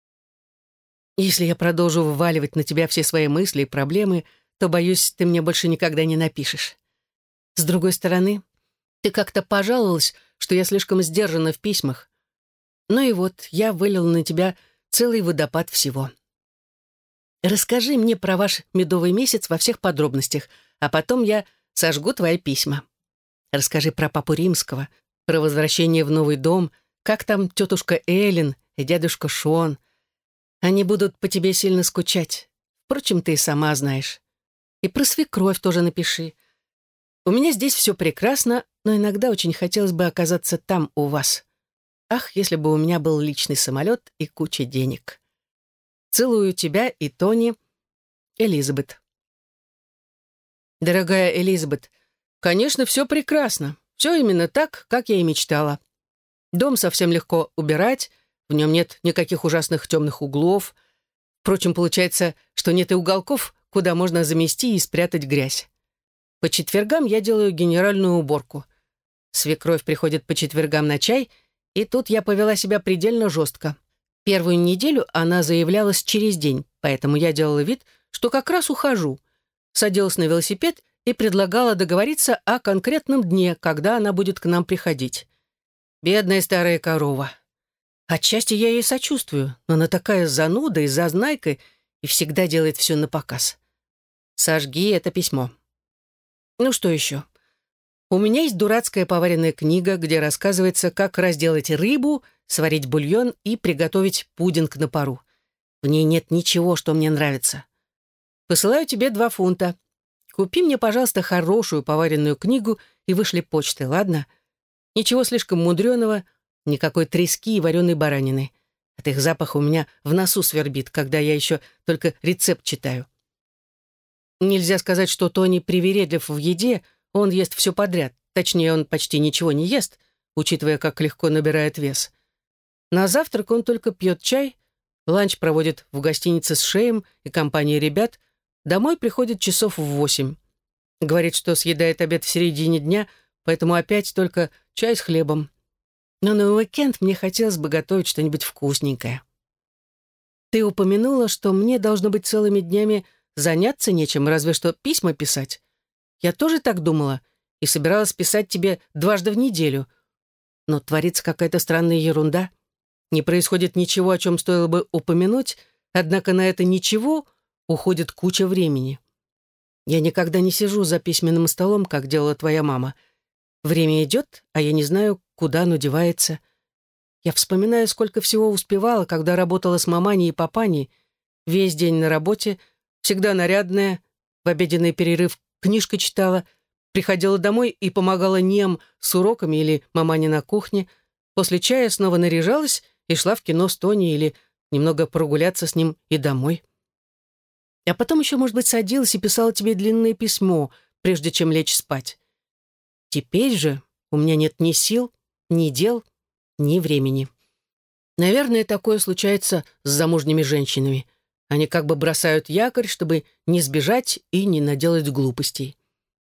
Если я продолжу вываливать на тебя все свои мысли и проблемы, то, боюсь, ты мне больше никогда не напишешь. С другой стороны, ты как-то пожаловалась, что я слишком сдержана в письмах. Ну и вот, я вылила на тебя целый водопад всего. Расскажи мне про ваш медовый месяц во всех подробностях, а потом я сожгу твои письма. Расскажи про папу Римского, про возвращение в новый дом, как там тетушка Эллен и дядюшка Шон. Они будут по тебе сильно скучать. Впрочем, ты и сама знаешь. И про свекровь тоже напиши. У меня здесь все прекрасно, но иногда очень хотелось бы оказаться там у вас. Ах, если бы у меня был личный самолет и куча денег. Целую тебя и Тони. Элизабет. Дорогая Элизабет, конечно, все прекрасно. Все именно так, как я и мечтала. Дом совсем легко убирать, в нем нет никаких ужасных темных углов. Впрочем, получается, что нет и уголков, куда можно замести и спрятать грязь. По четвергам я делаю генеральную уборку. Свекровь приходит по четвергам на чай, и тут я повела себя предельно жестко. Первую неделю она заявлялась через день, поэтому я делала вид, что как раз ухожу. Садилась на велосипед и предлагала договориться о конкретном дне, когда она будет к нам приходить. Бедная старая корова. Отчасти я ей сочувствую, но она такая зануда и зазнайка и всегда делает все напоказ. Сожги это письмо. Ну что еще? У меня есть дурацкая поваренная книга, где рассказывается, как разделать рыбу, сварить бульон и приготовить пудинг на пару. В ней нет ничего, что мне нравится. Посылаю тебе 2 фунта. Купи мне, пожалуйста, хорошую поваренную книгу и вышли почтой, ладно? Ничего слишком мудреного, никакой трески и вареной баранины. От их запаха у меня в носу свербит, когда я еще только рецепт читаю. Нельзя сказать, что Тони привередлив в еде, он ест все подряд. Точнее, он почти ничего не ест, учитывая, как легко набирает вес. На завтрак он только пьет чай, ланч проводит в гостинице с Шеем и компанией ребят, домой приходит часов в 8. Говорит, что съедает обед в середине дня, поэтому опять только чай с хлебом. Но на уикенд мне хотелось бы готовить что-нибудь вкусненькое. Ты упомянула, что мне должно быть целыми днями заняться нечем, разве что письма писать. Я тоже так думала и собиралась писать тебе 2 раза в неделю. Но творится какая-то странная ерунда. Не происходит ничего, о чем стоило бы упомянуть, однако на это ничего уходит куча времени. Я никогда не сижу за письменным столом, как делала твоя мама. Время идет, а я не знаю, куда оно девается. Я вспоминаю, сколько всего успевала, когда работала с маманей и папаней. Весь день на работе, всегда нарядная, в обеденный перерыв книжка читала, приходила домой и помогала Нем с уроками или мамане на кухне. После чая снова наряжалась и шла в кино с Тони или немного прогуляться с ним и домой. А потом еще, может быть, садилась и писала тебе длинное письмо, прежде чем лечь спать. Теперь же у меня нет ни сил, ни дел, ни времени. Наверное, такое случается с замужними женщинами. Они как бы бросают якорь, чтобы не сбежать и не наделать глупостей.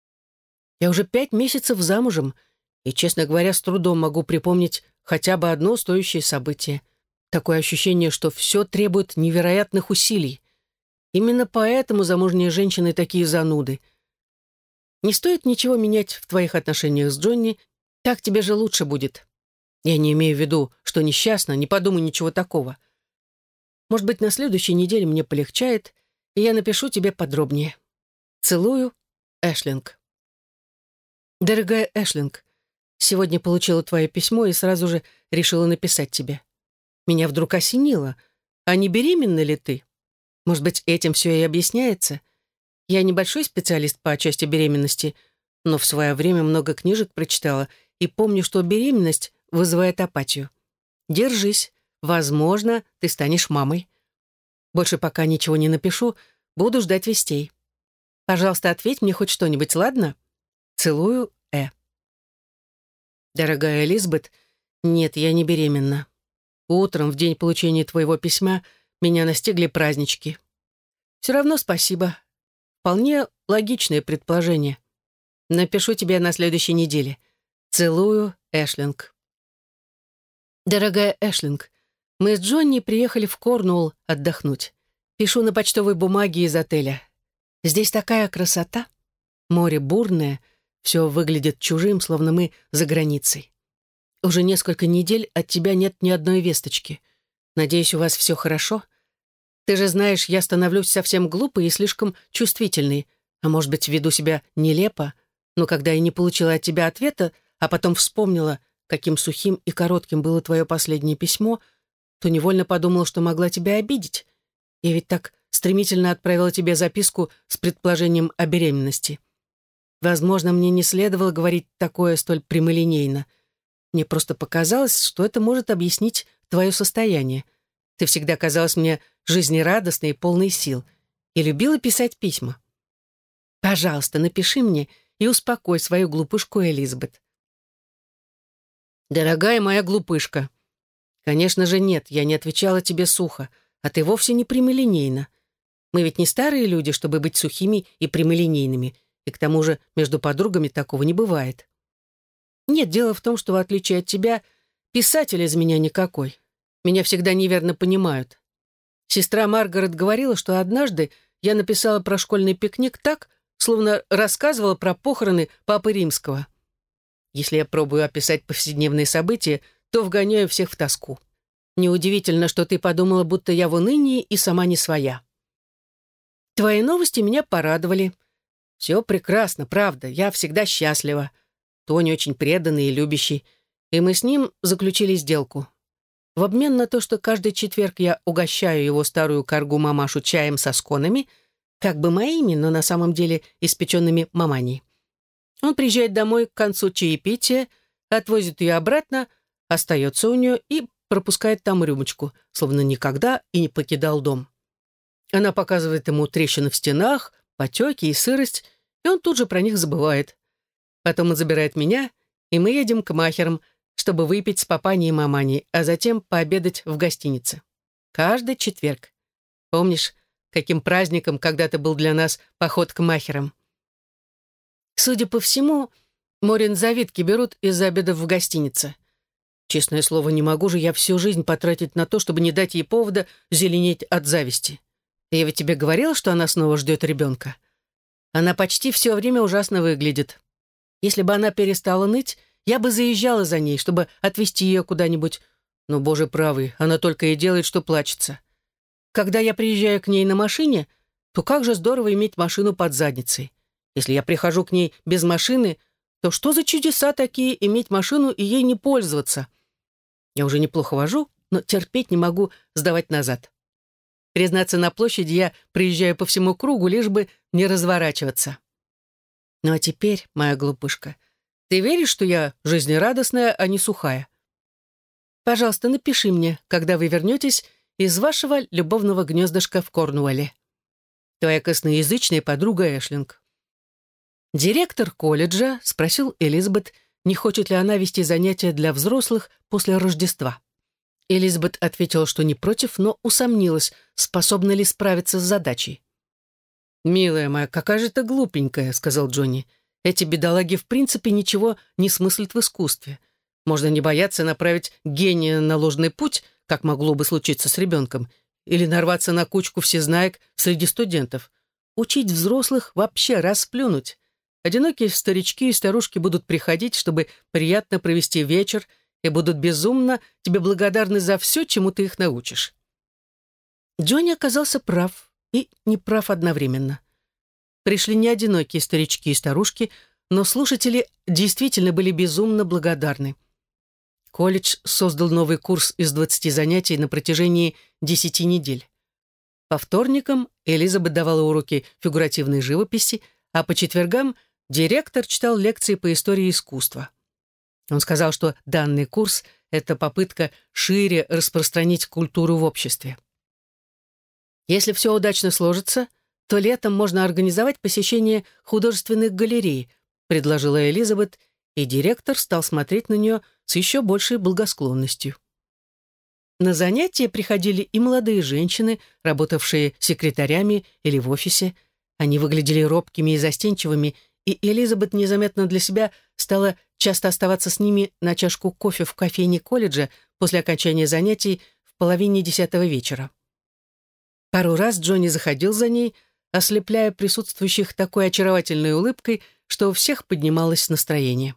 Я уже 5 месяцев замужем, и, честно говоря, с трудом могу припомнить хотя бы одно стоящее событие. Такое ощущение, что все требует невероятных усилий. Именно поэтому замужние женщины такие зануды. Не стоит ничего менять в твоих отношениях с Джонни, так тебе же лучше будет. Я не имею в виду, что несчастна, не подумай ничего такого. Может быть, на следующей неделе мне полегчает, и я напишу тебе подробнее. Целую, Эшлинг. Дорогая Эшлинг, сегодня получила твое письмо и сразу же решила написать тебе. Меня вдруг осенило. А не беременна ли ты? Может быть, этим все и объясняется? Я небольшой специалист по части беременности, но в свое время много книжек прочитала и помню, что беременность вызывает апатию. Держись. Возможно, ты станешь мамой. Больше пока ничего не напишу, буду ждать вестей. Пожалуйста, ответь мне хоть что-нибудь, ладно? Целую, Дорогая Элизабет, нет, я не беременна. Утром, в день получения твоего письма, меня настигли празднички. Все равно спасибо. Вполне логичное предположение. Напишу тебе на следующей неделе. Целую, Эшлинг. Дорогая Эшлинг, мы с Джонни приехали в Корнуолл отдохнуть. Пишу на почтовой бумаге из отеля. Здесь такая красота. Море бурное, все выглядит чужим, словно мы за границей. Уже несколько недель от тебя нет ни одной весточки. Надеюсь, у вас все хорошо? Ты же знаешь, я становлюсь совсем глупой и слишком чувствительной, а может быть, веду себя нелепо, но когда я не получила от тебя ответа, а потом вспомнила, каким сухим и коротким было твое последнее письмо, то невольно подумала, что могла тебя обидеть. Я ведь так стремительно отправила тебе записку с предположением о беременности. Возможно, мне не следовало говорить такое столь прямолинейно. Мне просто показалось, что это может объяснить твое состояние. Ты всегда казалась мне жизнерадостной и полной сил. И любила писать письма. Пожалуйста, напиши мне и успокой свою глупышку Элизабет. Дорогая моя глупышка, конечно же нет, я не отвечала тебе сухо, а ты вовсе не прямолинейна. Мы ведь не старые люди, чтобы быть сухими и прямолинейными, и к тому же между подругами такого не бывает. Нет, дело в том, что в отличие от тебя, писатель из меня никакой. Меня всегда неверно понимают. Сестра Маргарет говорила, что однажды я написала про школьный пикник так, словно рассказывала про похороны Папы Римского. Если я пробую описать повседневные события, то вгоняю всех в тоску. Неудивительно, что ты подумала, будто я в унынии и сама не своя. Твои новости меня порадовали. Все прекрасно, правда, я всегда счастлива. Тони очень преданный и любящий, и мы с ним заключили сделку. В обмен на то, что каждый четверг я угощаю его старую каргу-мамашу чаем со сконами, как бы моими, но на самом деле испеченными маманей. Он приезжает домой к концу чаепития, отвозит ее обратно, остается у нее и пропускает там рюмочку, словно никогда и не покидал дом. Она показывает ему трещины в стенах, потеки и сырость, и он тут же про них забывает. Потом он забирает меня, и мы едем к махерам, чтобы выпить с папаней и маманей, а затем пообедать в гостинице. Каждый четверг. Помнишь, каким праздником когда-то был для нас поход к махерам? Судя по всему, Морин завидки берут из-за обедов в гостинице. Честное слово, не могу же я всю жизнь потратить на то, чтобы не дать ей повода зеленеть от зависти. Я ведь тебе говорила, что она снова ждет ребенка. Она почти все время ужасно выглядит. Если бы она перестала ныть, я бы заезжала за ней, чтобы отвезти ее куда-нибудь. Но, боже правый, она только и делает, что плачется. Когда я приезжаю к ней на машине, то как же здорово иметь машину под задницей. Если я прихожу к ней без машины, то что за чудеса такие иметь машину и ей не пользоваться? Я уже неплохо вожу, но терпеть не могу сдавать назад. Признаться, на площади я приезжаю по всему кругу, лишь бы не разворачиваться. Ну а теперь, моя глупышка, ты веришь, что я жизнерадостная, а не сухая? Пожалуйста, напиши мне, когда вы вернетесь из вашего любовного гнездышка в Корнуолле. Твоя косноязычная подруга Эшлинг. Директор колледжа спросил Элизабет, не хочет ли она вести занятия для взрослых после Рождества. Элизабет ответила, что не против, но усомнилась, способна ли справиться с задачей. «Милая моя, какая же ты глупенькая», — сказал Джонни. «Эти бедолаги в принципе ничего не смыслят в искусстве. Можно не бояться направить гения на ложный путь, как могло бы случиться с ребенком, или нарваться на кучку всезнаек среди студентов. Учить взрослых вообще расплюнуть. Одинокие старички и старушки будут приходить, чтобы приятно провести вечер, и будут безумно тебе благодарны за все, чему ты их научишь». Джонни оказался прав и неправ одновременно. Пришли не одинокие старички и старушки, но слушатели действительно были безумно благодарны. Колледж создал новый курс из 20 занятий на протяжении 10 недель. По вторникам Элизабет давала уроки фигуративной живописи, а по четвергам директор читал лекции по истории искусства. Он сказал, что данный курс — это попытка шире распространить культуру в обществе. Если все удачно сложится, то летом можно организовать посещение художественных галерей, предложила Элизабет, и директор стал смотреть на нее с еще большей благосклонностью. На занятия приходили и молодые женщины, работавшие секретарями или в офисе. Они выглядели робкими и застенчивыми, и Элизабет незаметно для себя стала часто оставаться с ними на чашку кофе в кофейне колледжа после окончания занятий в половине 10 вечера. Пару раз Джонни заходил за ней, ослепляя присутствующих такой очаровательной улыбкой, что у всех поднималось настроение.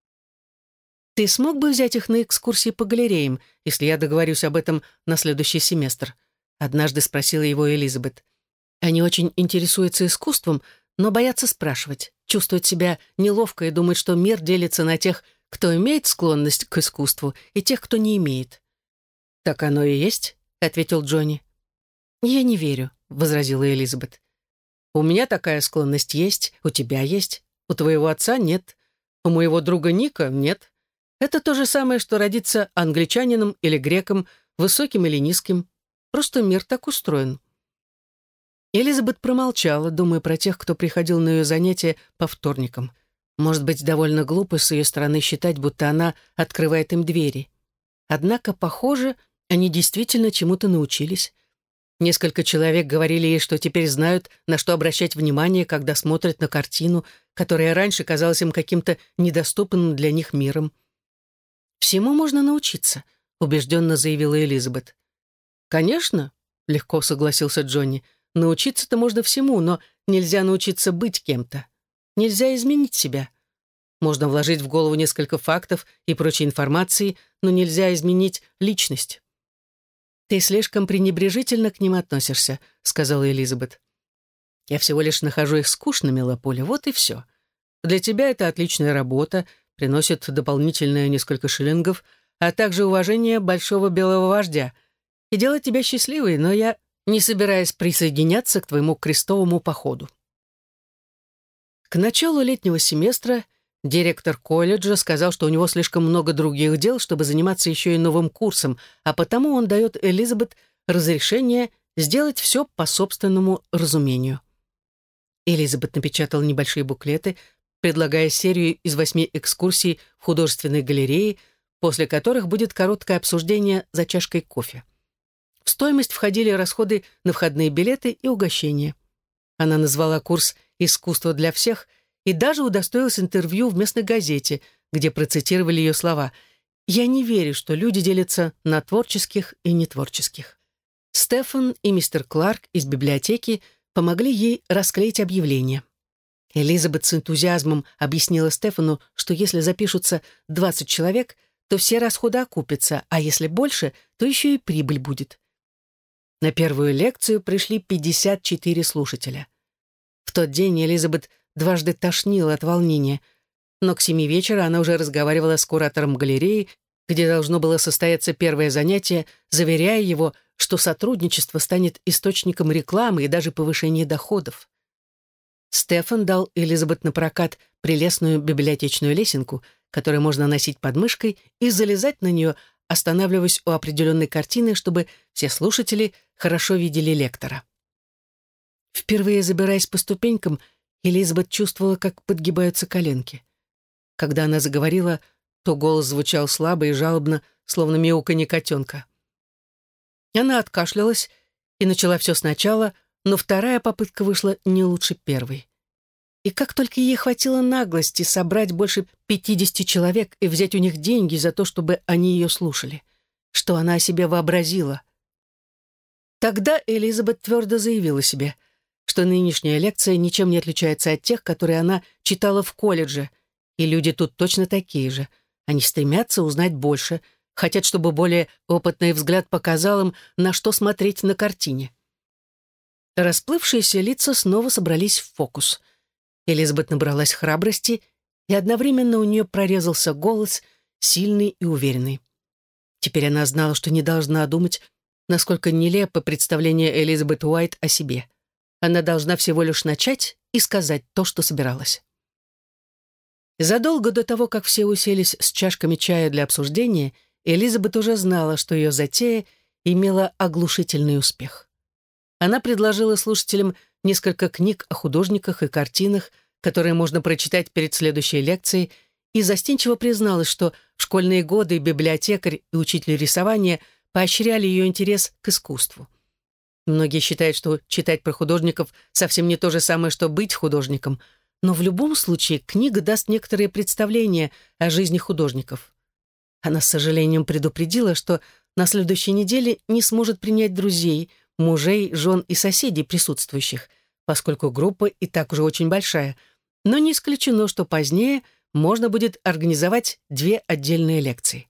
«Ты смог бы взять их на экскурсии по галереям, если я договорюсь об этом на следующий семестр?» — однажды спросила его Элизабет. «Они очень интересуются искусством, но боятся спрашивать, чувствуют себя неловко и думают, что мир делится на тех, кто имеет склонность к искусству, и тех, кто не имеет». «Так оно и есть», — ответил Джонни. «Я не верю», — возразила Элизабет. «У меня такая склонность есть, у тебя есть, у твоего отца нет, у моего друга Ника нет. Это то же самое, что родиться англичанином или греком, высоким или низким. Просто мир так устроен». Элизабет промолчала, думая про тех, кто приходил на ее занятия по вторникам. Может быть, довольно глупо с ее стороны считать, будто она открывает им двери. Однако, похоже, они действительно чему-то научились. Несколько человек говорили ей, что теперь знают, на что обращать внимание, когда смотрят на картину, которая раньше казалась им каким-то недоступным для них миром. Всему можно научиться, — убежденно заявила Элизабет. «Конечно», — легко согласился Джонни, — «научиться-то можно всему, но нельзя научиться быть кем-то. Нельзя изменить себя. Можно вложить в голову несколько фактов и прочей информации, но нельзя изменить личность». «Ты слишком пренебрежительно к ним относишься», — сказала Элизабет. «Я всего лишь нахожу их скучными, Лаполя, вот и все. Для тебя это отличная работа, приносит дополнительные несколько шиллингов, а также уважение большого белого вождя, и делает тебя счастливой, но я не собираюсь присоединяться к твоему крестовому походу». К началу летнего семестра директор колледжа сказал, что у него слишком много других дел, чтобы заниматься еще и новым курсом, а потому он дает Элизабет разрешение сделать все по собственному разумению. Элизабет напечатала небольшие буклеты, предлагая серию из 8 экскурсий в художественной галерее, после которых будет короткое обсуждение за чашкой кофе. В стоимость входили расходы на входные билеты и угощения. Она назвала курс «Искусство для всех» и даже удостоилась интервью в местной газете, где процитировали ее слова: «Я не верю, что люди делятся на творческих и нетворческих». Стефан и мистер Кларк из библиотеки помогли ей расклеить объявление. Элизабет с энтузиазмом объяснила Стефану, что если запишутся 20 человек, то все расходы окупятся, а если больше, то еще и прибыль будет. На первую лекцию пришли 54 слушателя. В тот день Элизабет дважды тошнила от волнения, но к 7 вечера она уже разговаривала с куратором галереи, где должно было состояться первое занятие, заверяя его, что сотрудничество станет источником рекламы и даже повышения доходов. Стефан дал Элизабет на прокат прелестную библиотечную лесенку, которую можно носить под мышкой и залезать на нее, останавливаясь у определенной картины, чтобы все слушатели хорошо видели лектора. Впервые забираясь по ступенькам, Элизабет чувствовала, как подгибаются коленки. Когда она заговорила, то голос звучал слабо и жалобно, словно мяуканье котенка. Она откашлялась и начала все сначала, но вторая попытка вышла не лучше первой. И как только ей хватило наглости собрать больше 50 человек и взять у них деньги за то, чтобы они ее слушали, что она о себе вообразила. Тогда Элизабет твердо заявила себе, что нынешняя лекция ничем не отличается от тех, которые она читала в колледже, и люди тут точно такие же. Они стремятся узнать больше, хотят, чтобы более опытный взгляд показал им, на что смотреть на картине. Расплывшиеся лица снова собрались в фокус. Элизабет набралась храбрости, и одновременно у нее прорезался голос, сильный и уверенный. Теперь она знала, что не должна думать, насколько нелепо представление Элизабет Уайт о себе. Она должна всего лишь начать и сказать то, что собиралась. Задолго до того, как все уселись с чашками чая для обсуждения, Элизабет уже знала, что ее затея имела оглушительный успех. Она предложила слушателям несколько книг о художниках и картинах, которые можно прочитать перед следующей лекцией, и застенчиво призналась, что в школьные годы библиотекарь и учитель рисования поощряли ее интерес к искусству. Многие считают, что читать про художников совсем не то же самое, что быть художником, но в любом случае книга даст некоторые представления о жизни художников. Она с сожалением предупредила, что на следующей неделе не сможет принять друзей, мужей, жен и соседей присутствующих, поскольку группа и так уже очень большая, но не исключено, что позднее можно будет организовать 2 отдельные лекции.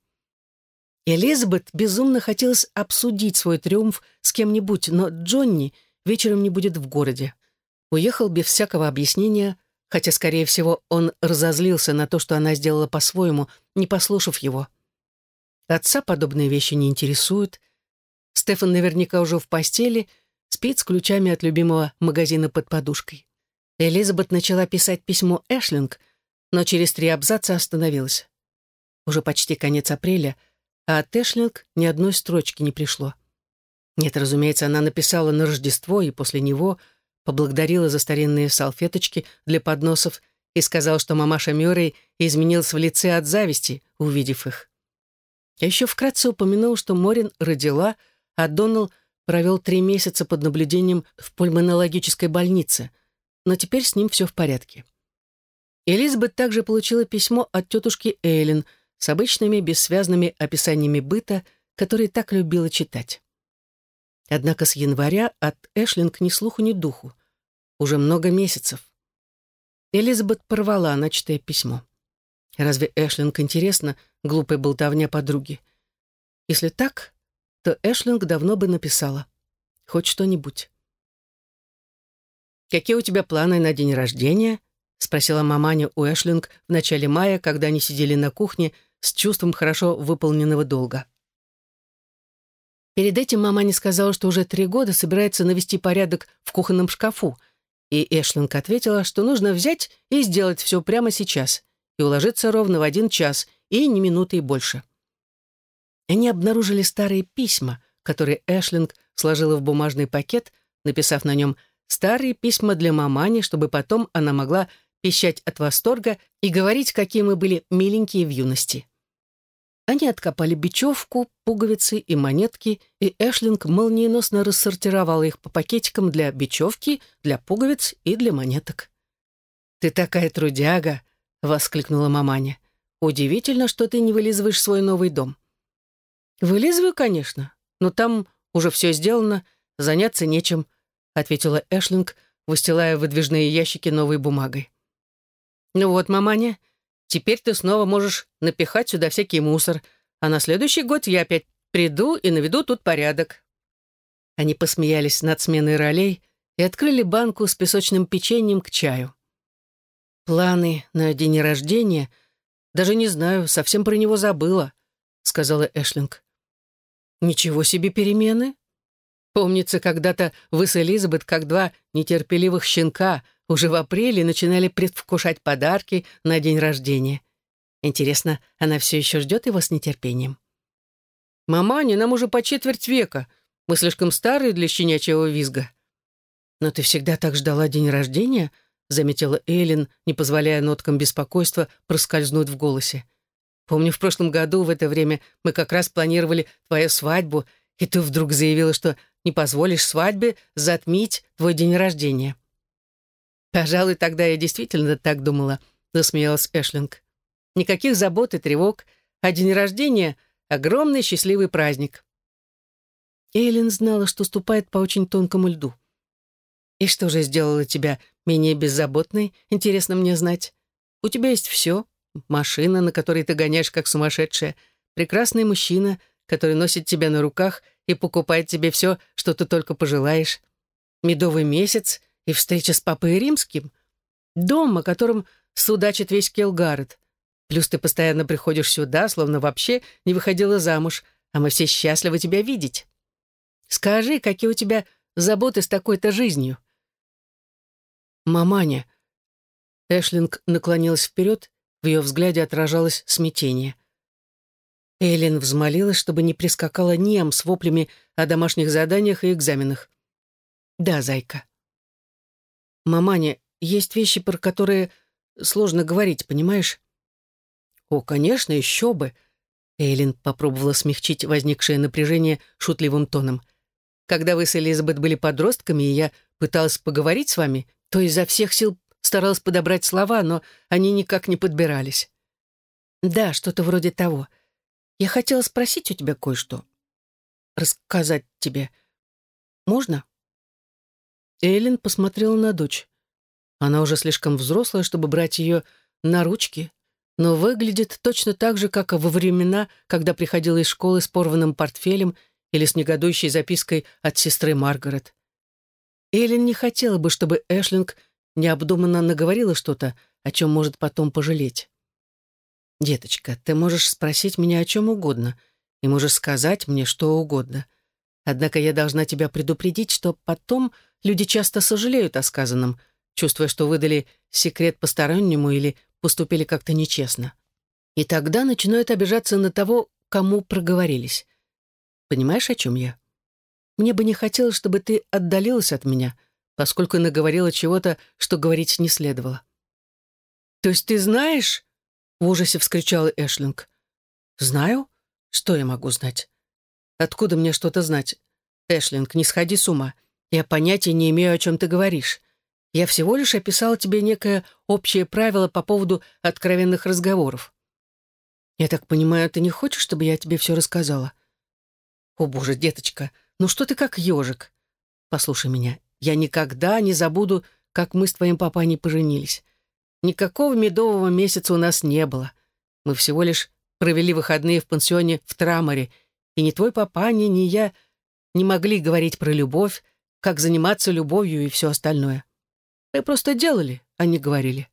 Элизабет безумно хотелось обсудить свой триумф с кем-нибудь, но Джонни вечером не будет в городе. Уехал без всякого объяснения, хотя, скорее всего, он разозлился на то, что она сделала по-своему, не послушав его. Отца подобные вещи не интересуют. Стефан наверняка уже в постели, спит с ключами от любимого магазина под подушкой. Элизабет начала писать письмо Эшлинг, но через 3 абзаца остановилась. Уже почти конец апреля, а от Эшлинг ни одной строчки не пришло. Нет, разумеется, она написала на Рождество и после него поблагодарила за старинные салфеточки для подносов и сказала, что мамаша Мюррей изменилась в лице от зависти, увидев их. Я еще вкратце упомянул, что Морин родила, а Доннелл провел 3 месяца под наблюдением в пульмонологической больнице, но теперь с ним все в порядке. Элизабет также получила письмо от тетушки Эйлин с обычными бессвязными описаниями быта, который так любила читать. Однако с января от Эшлинг ни слуху, ни духу. Уже много месяцев. Элизабет порвала начатое письмо. Разве Эшлинг интересно глупая болтовня подруги? Если так, то Эшлинг давно бы написала. Хоть что-нибудь. «Какие у тебя планы на день рождения?» — спросила маманя у Эшлинг в начале мая, когда они сидели на кухне с чувством хорошо выполненного долга. Перед этим маманя сказала, что уже 3 года собирается навести порядок в кухонном шкафу, и Эшлинг ответила, что нужно взять и сделать все прямо сейчас, и уложиться ровно в 1 час, и ни минуты и больше. Они обнаружили старые письма, которые Эшлинг сложила в бумажный пакет, написав на нем «Старые письма для мамани», чтобы потом она могла пищать от восторга и говорить, какие мы были миленькие в юности. Они откопали бечевку, пуговицы и монетки, и Эшлинг молниеносно рассортировала их по пакетикам для бечевки, для пуговиц и для монеток. «Ты такая трудяга!» — воскликнула маманя. «Удивительно, что ты не вылизываешь свой новый дом». «Вылизываю, конечно, но там уже все сделано, заняться нечем», — ответила Эшлинг, выстилая выдвижные ящики новой бумагой. «Ну вот, маманя, теперь ты снова можешь напихать сюда всякий мусор, а на следующий год я опять приду и наведу тут порядок». Они посмеялись над сменой ролей и открыли банку с песочным печеньем к чаю. «Планы на день рождения? Даже не знаю, совсем про него забыла», — сказала Эшлинг. «Ничего себе перемены! Помнится, когда-то вы с Элизабет, как 2 нетерпеливых щенка, уже в апреле начинали предвкушать подарки на день рождения. Интересно, она все еще ждет его с нетерпением?» «Маманя, нам уже по 1/4 века. Мы слишком старые для щенячьего визга». «Но ты всегда так ждала день рождения?» — заметила Эйлин, не позволяя ноткам беспокойства проскользнуть в голосе. «Помню, в прошлом году в это время мы как раз планировали твою свадьбу, и ты вдруг заявила, что не позволишь свадьбе затмить твой день рождения». «Пожалуй, тогда я действительно так думала», — засмеялась Эшлинг. «Никаких забот и тревог, а день рождения — огромный счастливый праздник». Эйлин знала, что ступает по очень тонкому льду. «И что же сделало тебя менее беззаботной, интересно мне знать? У тебя есть все: машина, на которой ты гоняешь как сумасшедшая, прекрасный мужчина, который носит тебя на руках и покупает тебе все, что ты только пожелаешь, медовый месяц и встреча с папой римским, дом, о котором судачит весь Келгарет. Плюс ты постоянно приходишь сюда, словно вообще не выходила замуж, а мы все счастливы тебя видеть. Скажи, какие у тебя заботы с такой-то жизнью?» «Маманя». Эшлинг наклонилась вперед, в ее взгляде отражалось смятение. Эйлин взмолилась, чтобы не прискакала Ниам с воплями о домашних заданиях и экзаменах. «Да, зайка». «Маманя, есть вещи, про которые сложно говорить, понимаешь?» «О, конечно, еще бы!» Эйлин попробовала смягчить возникшее напряжение шутливым тоном. «Когда вы с Элизабет были подростками, и я пыталась поговорить с вами, то изо всех сил старалась подобрать слова, но они никак не подбирались». «Да, что-то вроде того. Я хотела спросить у тебя кое-что. Рассказать тебе. Можно?» Эйлин посмотрела на дочь. Она уже слишком взрослая, чтобы брать ее на ручки, но выглядит точно так же, как во времена, когда приходила из школы с порванным портфелем или с негодующей запиской от сестры Маргарет. Эйлин не хотела бы, чтобы Эшлинг необдуманно наговорила что-то, о чем может потом пожалеть. «Деточка, ты можешь спросить меня о чем угодно, и можешь сказать мне что угодно. Однако я должна тебя предупредить, что потом люди часто сожалеют о сказанном, чувствуя, что выдали секрет постороннему или поступили как-то нечестно. И тогда начинают обижаться на того, кому проговорились. Понимаешь, о чем я? Мне бы не хотелось, чтобы ты отдалилась от меня, поскольку наговорила чего-то, что говорить не следовало». «То есть ты знаешь?» — в ужасе вскричала Эшлинг. «Знаю? Что я могу знать? Откуда мне что-то знать? Эшлинг, не сходи с ума. Я понятия не имею, о чем ты говоришь. Я всего лишь описала тебе некое общее правило по поводу откровенных разговоров. Я так понимаю, ты не хочешь, чтобы я тебе все рассказала? О, боже, деточка, ну что ты как ежик? Послушай меня, я никогда не забуду, как мы с твоим папаней поженились. Никакого медового месяца у нас не было. Мы всего лишь провели выходные в пансионе в Траморе, и ни твой папаня, ни я не могли говорить про любовь, как заниматься любовью и все остальное. Мы просто делали, а не говорили.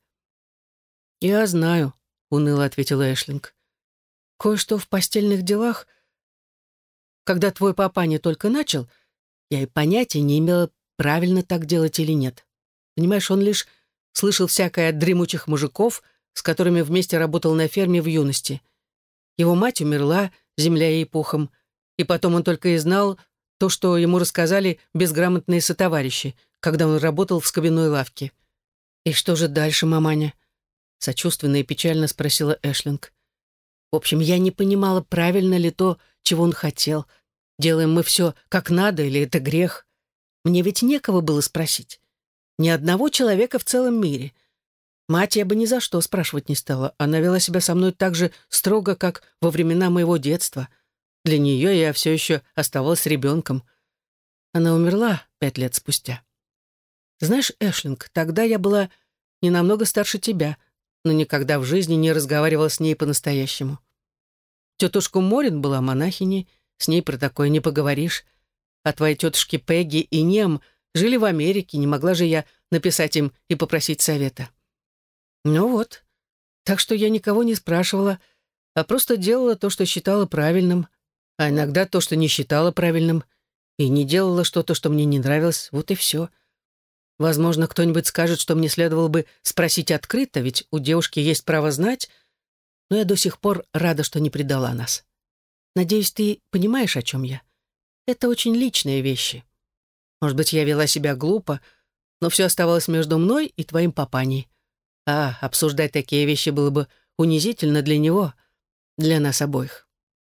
«Я знаю», — уныло ответила Эшлинг. «Кое-что в постельных делах. Когда твой папаня только начал, я и понятия не имела, правильно так делать или нет. Понимаешь, он лишь слышал всякое от дремучих мужиков, с которыми вместе работал на ферме в юности. Его мать умерла, земля ей пухом, и потом он только и знал то, что ему рассказали безграмотные сотоварищи, когда он работал в скобяной лавке. «И что же дальше, маманя?» — сочувственно и печально спросила Эшлинг. «В общем, я не понимала, правильно ли то, чего он хотел. Делаем мы все как надо, или это грех? Мне ведь некого было спросить. Ни одного человека в целом мире. Мать я бы ни за что спрашивать не стала. Она вела себя со мной так же строго, как во времена моего детства. Для нее я все еще оставалась ребенком. Она умерла 5 лет спустя. Знаешь, Эшлинг, тогда я была не намного старше тебя, но никогда в жизни не разговаривала с ней по-настоящему. Тетушка Морин была монахиней, с ней про такое не поговоришь. А твои тетушки Пегги и Нем жили в Америке, не могла же я написать им и попросить совета. Ну вот, так что я никого не спрашивала, а просто делала то, что считала правильным, а иногда то, что не считала правильным, и не делала что-то, что мне не нравилось, вот и все. Возможно, кто-нибудь скажет, что мне следовало бы спросить открыто, ведь у девушки есть право знать, но я до сих пор рада, что не предала нас. Надеюсь, ты понимаешь, о чем я. Это очень личные вещи. Может быть, я вела себя глупо, но все оставалось между мной и твоим папаней. А обсуждать такие вещи было бы унизительно для него, для нас обоих.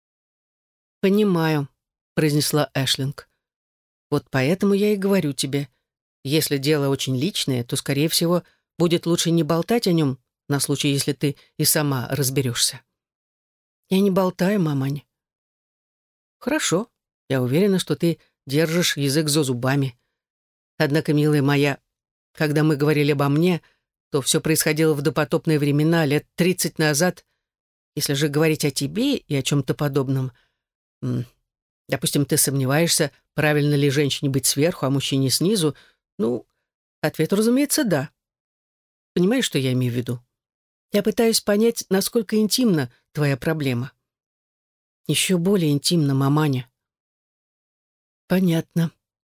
«Понимаю», — произнесла Эшлинг. «Вот поэтому я и говорю тебе, если дело очень личное, то, скорее всего, будет лучше не болтать о нем на случай, если ты и сама разберешься». «Я не болтаю, мамань». «Хорошо. Я уверена, что ты держишь язык за зубами. Однако, милая моя, когда мы говорили обо мне, то все происходило в допотопные времена, лет 30 назад. Если же говорить о тебе и о чем-то подобном, допустим, ты сомневаешься, правильно ли женщине быть сверху, а мужчине снизу, ну, ответ, разумеется, да. Понимаешь, что я имею в виду? Я пытаюсь понять, насколько интимна твоя проблема. Еще более интимна, маманя. Понятно.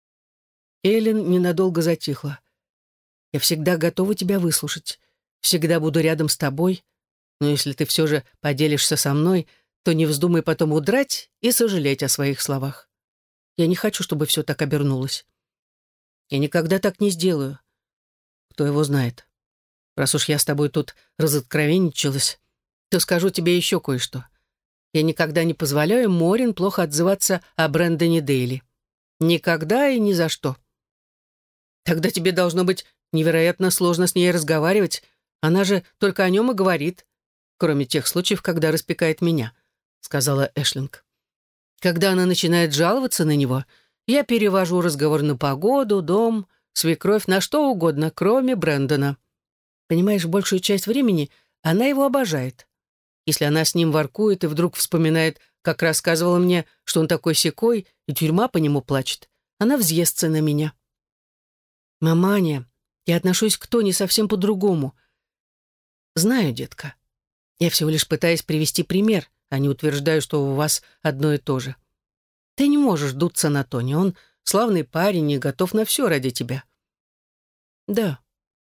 Эллен ненадолго затихла. Я всегда готова тебя выслушать. Всегда буду рядом с тобой. Но если ты все же поделишься со мной, то не вздумай потом удрать и сожалеть о своих словах. Я не хочу, чтобы все так обернулось. Я никогда так не сделаю. Кто его знает. Раз уж я с тобой тут разоткровенничалась, то скажу тебе еще кое-что. Я никогда не позволяю Морин плохо отзываться о Брэндоне Дейли. Никогда и ни за что. Тогда тебе должно быть невероятно сложно с ней разговаривать. Она же только о нем и говорит, кроме тех случаев, когда распекает меня», — сказала Эшлинг. «Когда она начинает жаловаться на него, я перевожу разговор на погоду, дом, свекровь, на что угодно, кроме Брэндона. Понимаешь, большую часть времени она его обожает. Если она с ним воркует и вдруг вспоминает, как рассказывала мне, что он такой-сякой, и тюрьма по нему плачет, она взъестся на меня. Маманя, я отношусь к Тони совсем по-другому. Знаю, детка. Я всего лишь пытаюсь привести пример, а не утверждаю, что у вас одно и то же. Ты не можешь дуться на Тони, он славный парень и готов на все ради тебя. Да.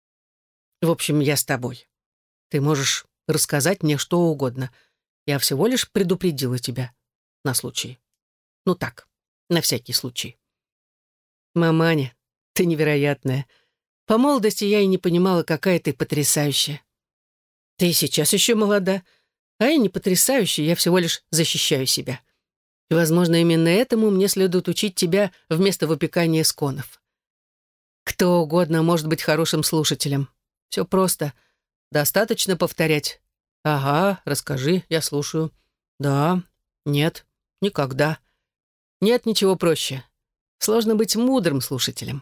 В общем, я с тобой. Ты можешь рассказать мне что угодно. Я всего лишь предупредила тебя на случай. Ну так, на всякий случай. Маманя, ты невероятная. По молодости я и не понимала, какая ты потрясающая. Ты сейчас еще молода, а я не потрясающая, я всего лишь защищаю себя. И, возможно, именно этому мне следует учить тебя вместо выпекания сконов. Кто угодно может быть хорошим слушателем. Все просто. Достаточно повторять. «Ага, расскажи, я слушаю». «Да, нет, никогда». Нет ничего проще. Сложно быть мудрым слушателем.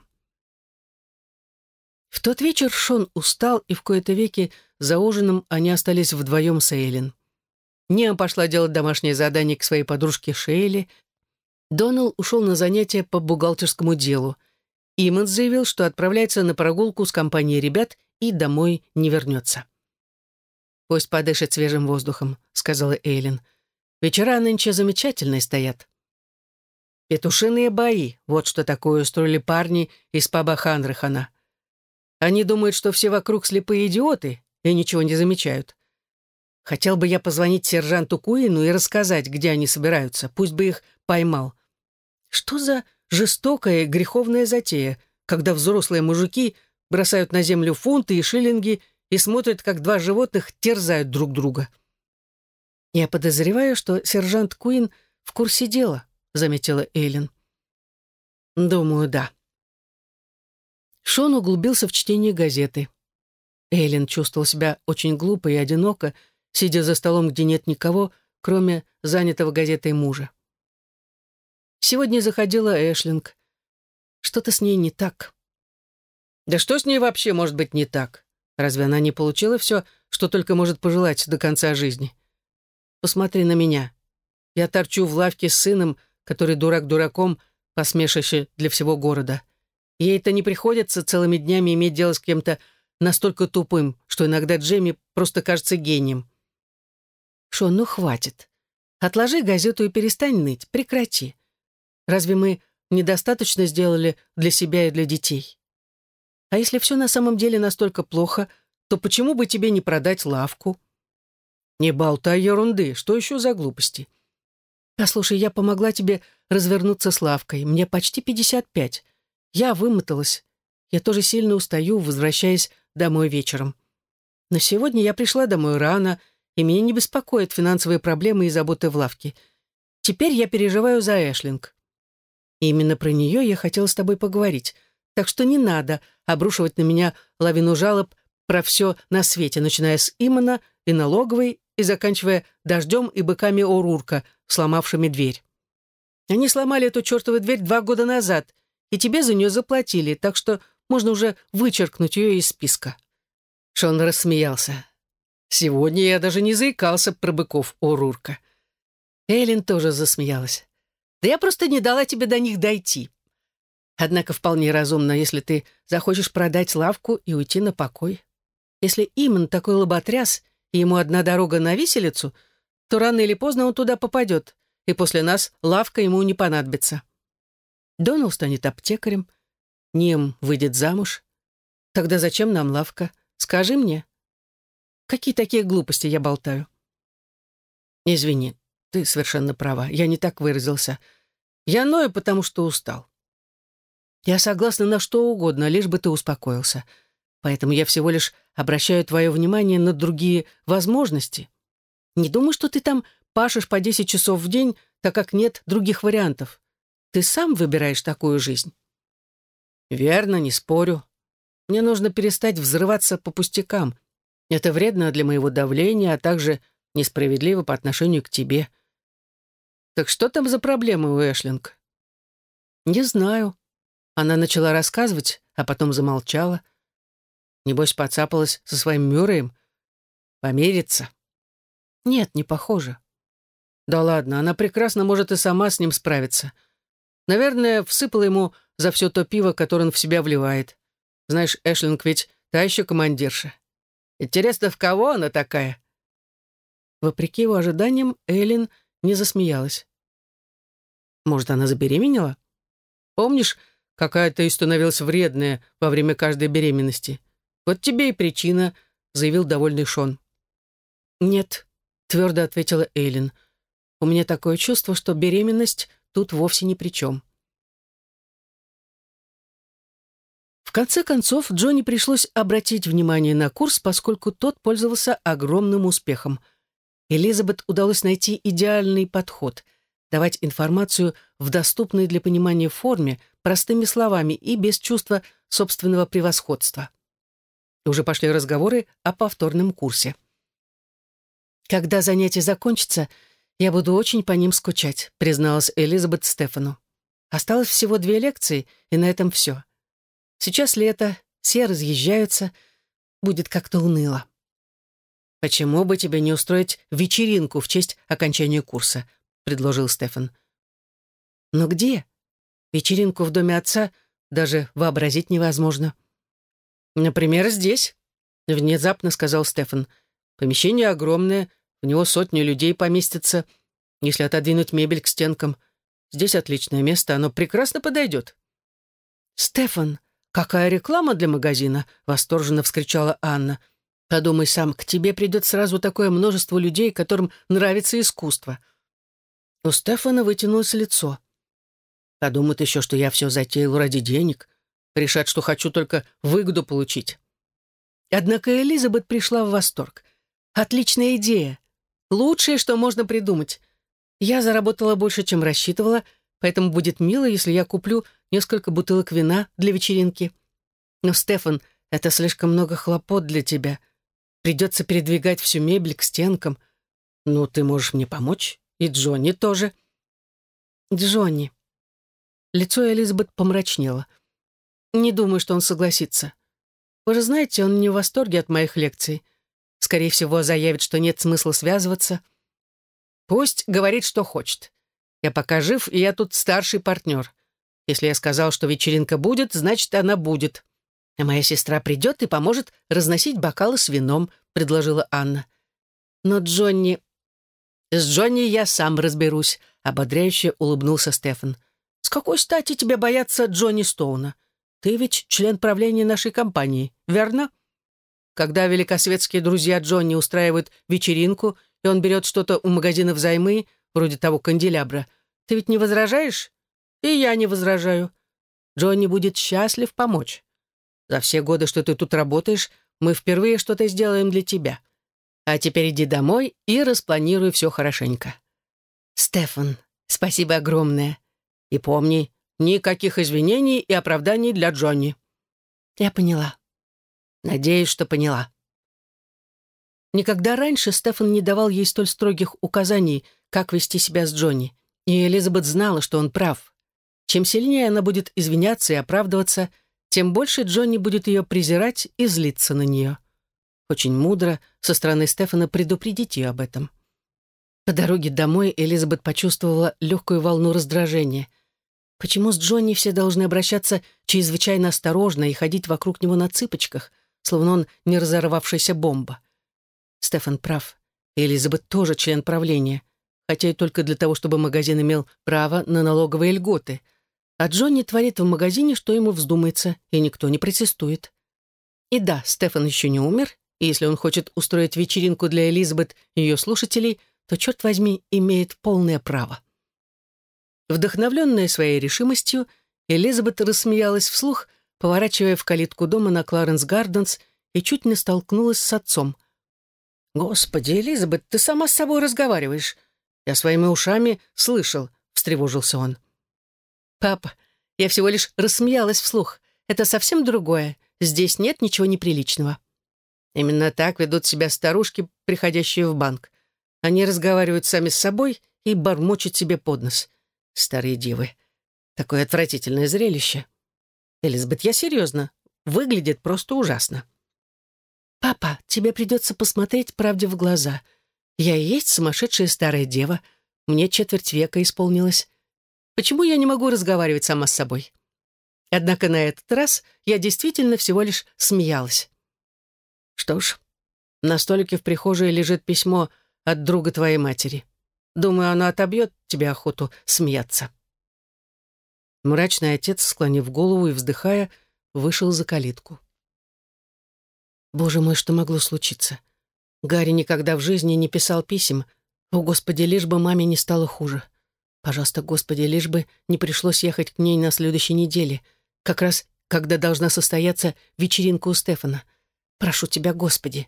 В тот вечер Шон устал, и в кои-то веки за ужином они остались вдвоем с Эйлин. Ниа пошла делать домашнее задание к своей подружке Шейли. Донал ушел на занятия по бухгалтерскому делу. Иммонс заявил, что отправляется на прогулку с компанией ребят и домой не вернется. «Пусть подышит свежим воздухом», — сказала Эйлин. «Вечера нынче замечательные стоят». Петушиные бои — вот что такое устроили парни из паба Хандрахана. Они думают, что все вокруг слепые идиоты и ничего не замечают. Хотел бы я позвонить сержанту Куину и рассказать, где они собираются, пусть бы их поймал. Что за жестокая греховная затея, когда взрослые мужики бросают на землю фунты и шиллинги и смотрят, как два животных терзают друг друга? «Я подозреваю, что сержант Куин в курсе дела», — заметила Эйлин. «Думаю, да». Шон углубился в чтение газеты. Эйлин чувствовал себя очень глупо и одиноко, сидя за столом, где нет никого, кроме занятого газетой мужа. Сегодня заходила Эшлинг. Что-то с ней не так. Да что с ней вообще может быть не так? Разве она не получила все, что только может пожелать до конца жизни? Посмотри на меня. Я торчу в лавке с сыном, который дурак дураком, посмешище для всего города. Ей-то не приходится целыми днями иметь дело с кем-то настолько тупым, что иногда Джейми просто кажется гением. Шон, ну хватит. Отложи газету и перестань ныть. Прекрати. Разве мы недостаточно сделали для себя и для детей? А если все на самом деле настолько плохо, то почему бы тебе не продать лавку? Не болтай ерунды. Что еще за глупости? Послушай, я помогла тебе развернуться с лавкой. Мне почти 55. Я вымоталась. Я тоже сильно устаю, возвращаясь домой вечером. Но сегодня я пришла домой рано, и меня не беспокоят финансовые проблемы и заботы в лавке. Теперь я переживаю за Эшлинг. И именно про нее я хотела с тобой поговорить. Так что не надо обрушивать на меня лавину жалоб про все на свете, начиная с Имана и налоговой и заканчивая дождем и быками Орурка, сломавшими дверь. Они сломали эту чертову дверь 2 года назад, и тебе за нее заплатили, так что можно уже вычеркнуть ее из списка». Шон рассмеялся. «Сегодня я даже не заикался про быков Орурка». Эйлин тоже засмеялась. «Да я просто не дала тебе до них дойти. Однако вполне разумно, если ты захочешь продать лавку и уйти на покой. Если Иман такой лоботряс, и ему одна дорога на виселицу, то рано или поздно он туда попадет, и после нас лавка ему не понадобится. Донал станет аптекарем, Ниам выйдет замуж. Тогда зачем нам лавка? Скажи мне. Какие такие глупости я болтаю?» «Извини, ты совершенно права, я не так выразился. Я ною, потому что устал. Я согласна на что угодно, лишь бы ты успокоился. Поэтому я всего лишь обращаю твое внимание на другие возможности. Не думай, что ты там пашешь по 10 часов в день, так как нет других вариантов. Ты сам выбираешь такую жизнь». «Верно, не спорю. Мне нужно перестать взрываться по пустякам. Это вредно для моего давления, а также несправедливо по отношению к тебе. Так что там за проблемы у Эшлинг?» «Не знаю». Она начала рассказывать, а потом замолчала. Небось, поцапалась со своим Мюрреем. Помириться? Нет, не похоже. Да ладно, она прекрасно может и сама с ним справиться. Наверное, всыпала ему за все то пиво, которое он в себя вливает. Знаешь, Эшлинг ведь та еще командирша. Интересно, в кого она такая?» Вопреки его ожиданиям, Эйлин не засмеялась. «Может, она забеременела? Помнишь, какая ты становилась вредная во время каждой беременности? Вот тебе и причина», — заявил довольный Шон. «Нет», — твердо ответила Эйлин. «У меня такое чувство, что беременность тут вовсе ни при чем». В конце концов, Джонни пришлось обратить внимание на курс, поскольку тот пользовался огромным успехом. Элизабет удалось найти идеальный подход — давать информацию в доступной для понимания форме, простыми словами и без чувства собственного превосходства. Уже пошли разговоры о повторном курсе. «Когда занятие закончится, «Я буду очень по ним скучать», — призналась Элизабет Стефану. «Осталось всего 2 лекции, и на этом все. Сейчас лето, все разъезжаются, будет как-то уныло». «Почему бы тебе не устроить вечеринку в честь окончания курса?» — предложил Стефан. «Но где? Вечеринку в доме отца даже вообразить невозможно». «Например, здесь», — внезапно сказал Стефан. «Помещение огромное, в него сотни людей поместится, если отодвинуть мебель к стенкам. Здесь отличное место, оно прекрасно подойдет». «Стефан, какая реклама для магазина!» — восторженно вскричала Анна. «Подумай сам, к тебе придет сразу такое множество людей, которым нравится искусство». У Стефана вытянулось лицо. «Подумают еще, что я все затеял ради денег. Решат, что хочу только выгоду получить». Однако Элизабет пришла в восторг. «Отличная идея! Лучшее, что можно придумать. Я заработала больше, чем рассчитывала, поэтому будет мило, если я куплю несколько бутылок вина для вечеринки. Но, Стефан, это слишком много хлопот для тебя. Придется передвигать всю мебель к стенкам. Ну, ты можешь мне помочь? И Джонни тоже». «Джонни». Лицо Элизабет помрачнело. «Не думаю, что он согласится. Вы же знаете, он не в восторге от моих лекций. Скорее всего, заявит, что нет смысла связываться. Пусть говорит, что хочет. Я пока жив, и я тут старший партнер. Если я сказал, что вечеринка будет, значит, она будет. А моя сестра придет и поможет разносить бокалы с вином», — предложила Анна. «Но Джонни...» «С Джонни я сам разберусь», — ободряюще улыбнулся Стефан. «С какой стати тебе бояться Джонни Стоуна? Ты ведь член правления нашей компании, верно? Когда великосветские друзья Джонни устраивают вечеринку, и он берет что-то у магазина взаймы, вроде того канделябра, ты ведь не возражаешь? И я не возражаю. Джонни будет счастлив помочь. За все годы, что ты тут работаешь, мы впервые что-то сделаем для тебя. А теперь иди домой и распланируй все хорошенько». «Стефан, спасибо огромное. И помни, никаких извинений и оправданий для Джонни». «Я поняла». «Надеюсь, что поняла». Никогда раньше Стефан не давал ей столь строгих указаний, как вести себя с Джонни, и Элизабет знала, что он прав. Чем сильнее она будет извиняться и оправдываться, тем больше Джонни будет ее презирать и злиться на нее. Очень мудро со стороны Стефана предупредить ее об этом. По дороге домой Элизабет почувствовала легкую волну раздражения. Почему с Джонни все должны обращаться чрезвычайно осторожно и ходить вокруг него на цыпочках, словно он не разорвавшаяся бомба? Стефан прав. Элизабет тоже член правления, хотя и только для того, чтобы магазин имел право на налоговые льготы. А Джонни творит в магазине, что ему вздумается, и никто не протестует. И да, Стефан еще не умер, и если он хочет устроить вечеринку для Элизабет и ее слушателей, то, черт возьми, имеет полное право. Вдохновленная своей решимостью, Элизабет рассмеялась вслух, поворачивая в калитку дома на Кларенс-Гарденс, и чуть не столкнулась с отцом. «Господи, Элизабет, ты сама с собой разговариваешь. Я своими ушами слышал», — встревожился он. «Папа, я всего лишь рассмеялась вслух. Это совсем другое. Здесь нет ничего неприличного». Именно так ведут себя старушки, приходящие в банк. Они разговаривают сами с собой и бормочут себе под нос. Старые девы. Такое отвратительное зрелище. Элизабет, я серьезно. Выглядит просто ужасно. «Папа, тебе придется посмотреть правде в глаза. Я и есть сумасшедшая старая дева. Мне 25 исполнилось. Почему я не могу разговаривать сама с собой?» Однако на этот раз я действительно всего лишь смеялась. «Что ж, на столике в прихожей лежит письмо от друга твоей матери. Думаю, оно отобьет тебе охоту смеяться». Мрачный отец, склонив голову и вздыхая, вышел за калитку. Боже мой, что могло случиться? Гарри никогда в жизни не писал писем. О, Господи, лишь бы маме не стало хуже. Пожалуйста, Господи, лишь бы не пришлось ехать к ней на следующей неделе, как раз когда должна состояться вечеринка у Стефана. Прошу тебя, Господи.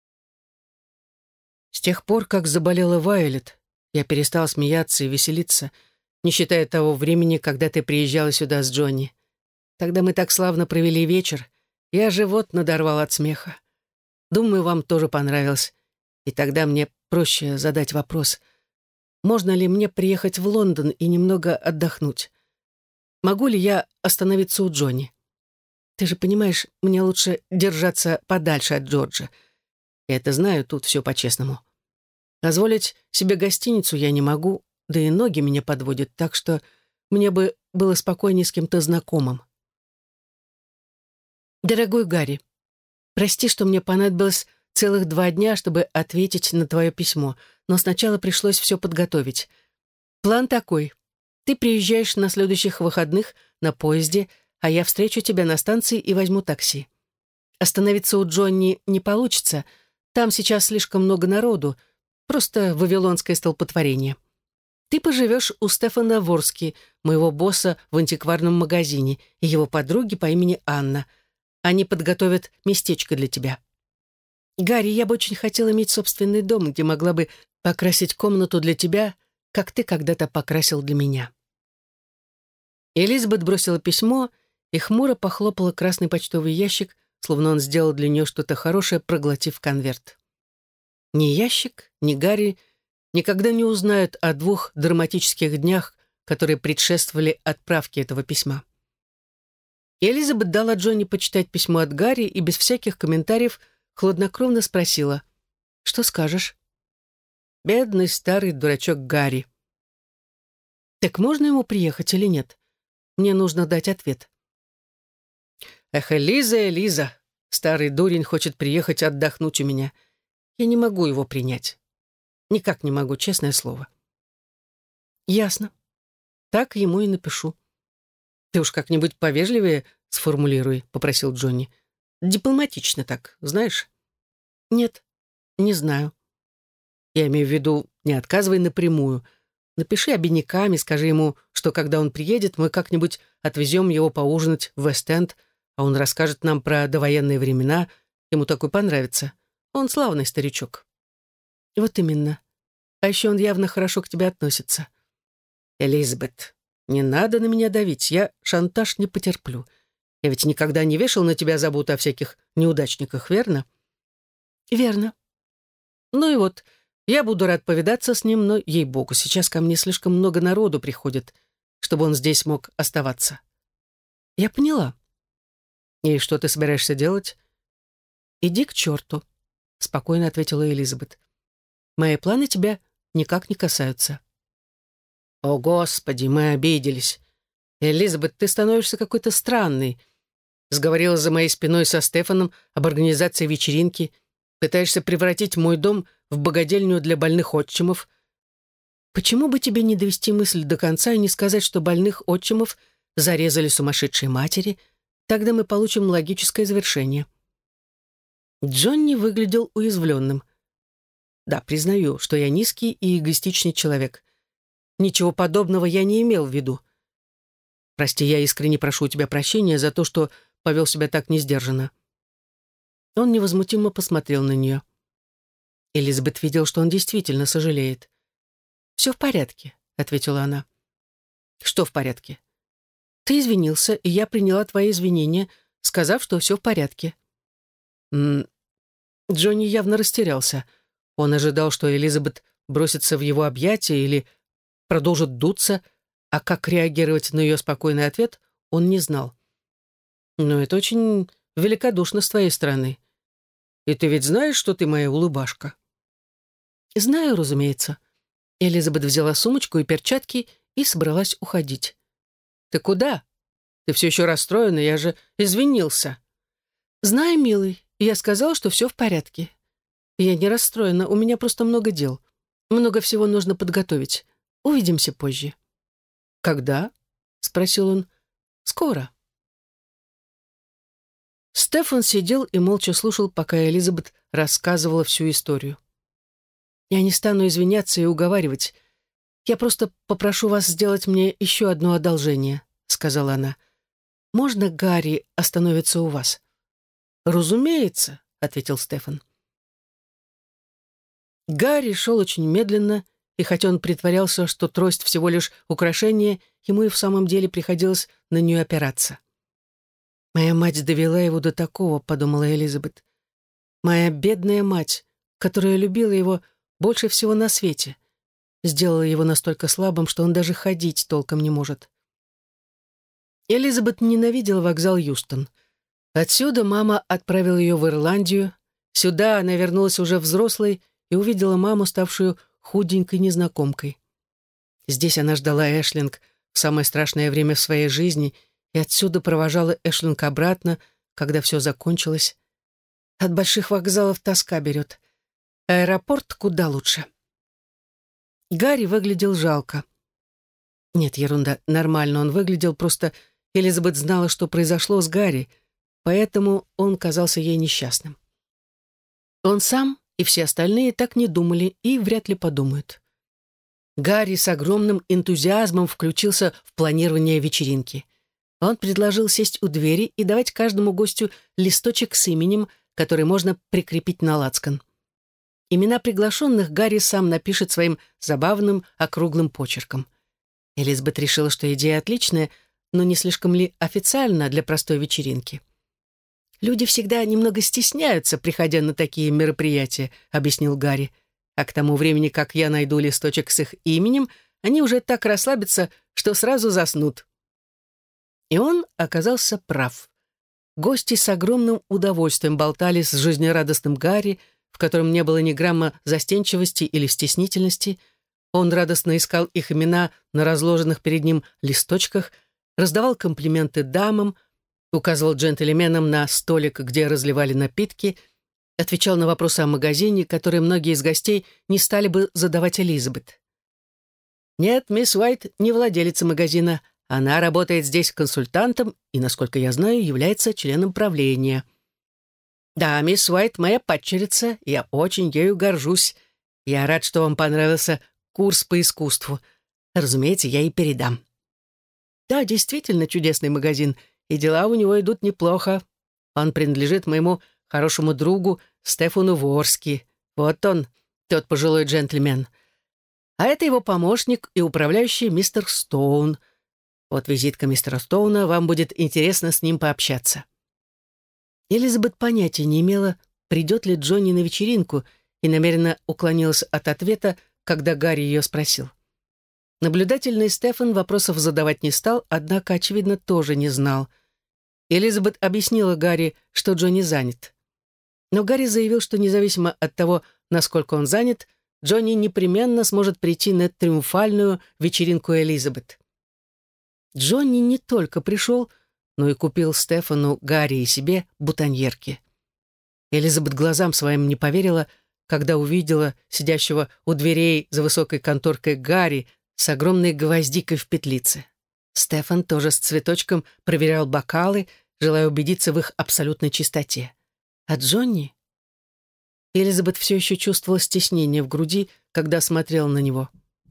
С тех пор, как заболела Вайолет, я перестал смеяться и веселиться, не считая того времени, когда ты приезжала сюда с Джонни. Тогда мы так славно провели вечер, я живот надорвал от смеха. Думаю, вам тоже понравилось. И тогда мне проще задать вопрос. можно ли мне приехать в Лондон и немного отдохнуть. Могу ли я остановиться у Джонни? Ты же понимаешь, мне лучше держаться подальше от Джорджа. Я это знаю, тут все по-честному. Позволить себе гостиницу я не могу, да и ноги меня подводят, так что мне бы было спокойнее с кем-то знакомым. Дорогой Гарри, прости, что мне понадобилось целых 2 дня, чтобы ответить на твое письмо, но сначала пришлось все подготовить. План такой. Ты приезжаешь на следующих выходных на поезде, а я встречу тебя на станции и возьму такси. Остановиться у Джонни не получится, там сейчас слишком много народу, просто вавилонское столпотворение. Ты поживешь у Стефана Ворски, моего босса в антикварном магазине, и его подруги по имени Анна. Они подготовят местечко для тебя. Гарри, я бы очень хотела иметь собственный дом, где могла бы покрасить комнату для тебя, как ты когда-то покрасил для меня». Элизабет бросила письмо и хмуро похлопала красный почтовый ящик, словно он сделал для нее что-то хорошее, проглотив конверт. Ни ящик, ни Гарри никогда не узнают о 2 драматических днях, которые предшествовали отправке этого письма. Элизабет дала Джонни почитать письмо от Гарри и без всяких комментариев хладнокровно спросила: «Что скажешь?» Бедный старый дурачок Гарри. «Так можно ему приехать или нет? Мне нужно дать ответ». «Эх, Элиза, Элиза, старый дурень хочет приехать отдохнуть у меня. Я не могу его принять. Никак не могу, честное слово». «Ясно. Так ему и напишу». «Ты уж как-нибудь повежливее сформулируй», — попросил Джонни. «Дипломатично так, знаешь?» «Нет, не знаю». «Я имею в виду, не отказывай напрямую. Напиши обиняками, скажи ему, что когда он приедет, мы как-нибудь отвезем его поужинать в Вест-Энд, а он расскажет нам про довоенные времена. Ему такой понравится. Он славный старичок». «Вот именно. А еще он явно хорошо к тебе относится». «Элизабет, не надо на меня давить, я шантаж не потерплю. Я ведь никогда не вешал на тебя заботу о всяких неудачниках, верно?» «Верно». «Ну и вот, я буду рад повидаться с ним, но, ей-богу, сейчас ко мне слишком много народу приходит, чтобы он здесь мог оставаться». «Я поняла». «И что ты собираешься делать?» «Иди к черту», — спокойно ответила Элизабет. «Мои планы тебя никак не касаются». «О, Господи, мы обиделись. Элизабет, ты становишься какой-то странный. Сговорила за моей спиной со Стефаном об организации вечеринки. Пытаешься превратить мой дом в богадельню для больных отчимов. Почему бы тебе не довести мысль до конца и не сказать, что больных отчимов зарезали сумасшедшие матери? Тогда мы получим логическое завершение». Джонни выглядел уязвленным. «Да, признаю, что я низкий и эгоистичный человек. Ничего подобного я не имел в виду. Прости, я искренне прошу у тебя прощения за то, что повел себя так несдержанно». Он невозмутимо посмотрел на нее. Элизабет видел, что он действительно сожалеет. «Все в порядке», — ответила она. «Что в порядке?» «Ты извинился, и я приняла твои извинения, сказав, что все в порядке». Джонни явно растерялся. Он ожидал, что Элизабет бросится в его объятия или продолжит дуться, а как реагировать на ее спокойный ответ, он не знал. «Но это очень великодушно с твоей стороны. И ты ведь знаешь, что ты моя улыбашка?» «Знаю, разумеется». Элизабет взяла сумочку и перчатки и собралась уходить. «Ты куда? Ты все еще расстроена, я же извинился». «Знаю, милый, я сказала, что все в порядке. Я не расстроена, у меня просто много дел. Много всего нужно подготовить. Увидимся позже». «Когда?» — спросил он. «Скоро». Стефан сидел и молча слушал, пока Элизабет рассказывала всю историю. «Я не стану извиняться и уговаривать. Я просто попрошу вас сделать мне еще одно одолжение», — сказала она. «Можно Гарри остановится у вас?» «Разумеется», — ответил Стефан. Гарри шел очень медленно, и хотя он притворялся, что трость всего лишь украшение, ему и в самом деле приходилось на нее опираться. «Моя мать довела его до такого», — подумала Элизабет. «Моя бедная мать, которая любила его больше всего на свете. сделала его настолько слабым, что он даже ходить толком не может. Элизабет ненавидела вокзал Юстон. Отсюда мама отправила ее в Ирландию. Сюда она вернулась уже взрослой и увидела маму, ставшую худенькой незнакомкой. Здесь она ждала Эшлинг в самое страшное время в своей жизни и отсюда провожала Эшлинг обратно, когда все закончилось. От больших вокзалов тоска берет. Аэропорт куда лучше. Гарри выглядел жалко. Нет, ерунда, нормально он выглядел, просто Элизабет знала, что произошло с Гарри, поэтому он казался ей несчастным. Он сам и все остальные так не думали и вряд ли подумают. Гарри с огромным энтузиазмом включился в планирование вечеринки. Он предложил сесть у двери и давать каждому гостю листочек с именем, который можно прикрепить на лацкан. Имена приглашенных Гарри сам напишет своим забавным округлым почерком. Элизабет решила, что идея отличная, но не слишком ли официально для простой вечеринки. «Люди всегда немного стесняются, приходя на такие мероприятия», — объяснил Гарри. «А к тому времени, как я найду листочек с их именем, они уже так расслабятся, что сразу заснут». И он оказался прав. Гости с огромным удовольствием болтали с жизнерадостным Гарри, в котором не было ни грамма застенчивости или стеснительности. Он радостно искал их имена на разложенных перед ним листочках, раздавал комплименты дамам, указывал джентльменам на столик, где разливали напитки, отвечал на вопросы о магазине, которые многие из гостей не стали бы задавать Элизабет. «Нет, мисс Уайт не владелица магазина. Она работает здесь консультантом и, насколько я знаю, является членом правления. Да, мисс Уайт моя падчерица, я очень ею горжусь. Я рад, что вам понравился курс по искусству. Разумеется, я и передам. Да, действительно чудесный магазин, и дела у него идут неплохо. Он принадлежит моему хорошему другу Стефану Ворски. Вот он, тот пожилой джентльмен. А это его помощник и управляющий мистер Стоун. Вот визитка мистера Стоуна, вам будет интересно с ним пообщаться». Элизабет понятия не имела, придет ли Джонни на вечеринку, и намеренно уклонилась от ответа, когда Гарри ее спросил. Наблюдательный Стефан вопросов задавать не стал, однако, очевидно, тоже не знал. Элизабет объяснила Гарри, что Джонни занят. Но Гарри заявил, что независимо от того, насколько он занят, Джонни непременно сможет прийти на триумфальную вечеринку Элизабет. Джонни не только пришел, но и купил Стефану, Гарри и себе бутоньерки. Элизабет глазам своим не поверила, когда увидела сидящего у дверей за высокой конторкой Гарри с огромной гвоздикой в петлице. Стефан тоже с цветочком проверял бокалы, желая убедиться в их абсолютной чистоте. А Джонни? Элизабет все еще чувствовала стеснение в груди, когда смотрела на него.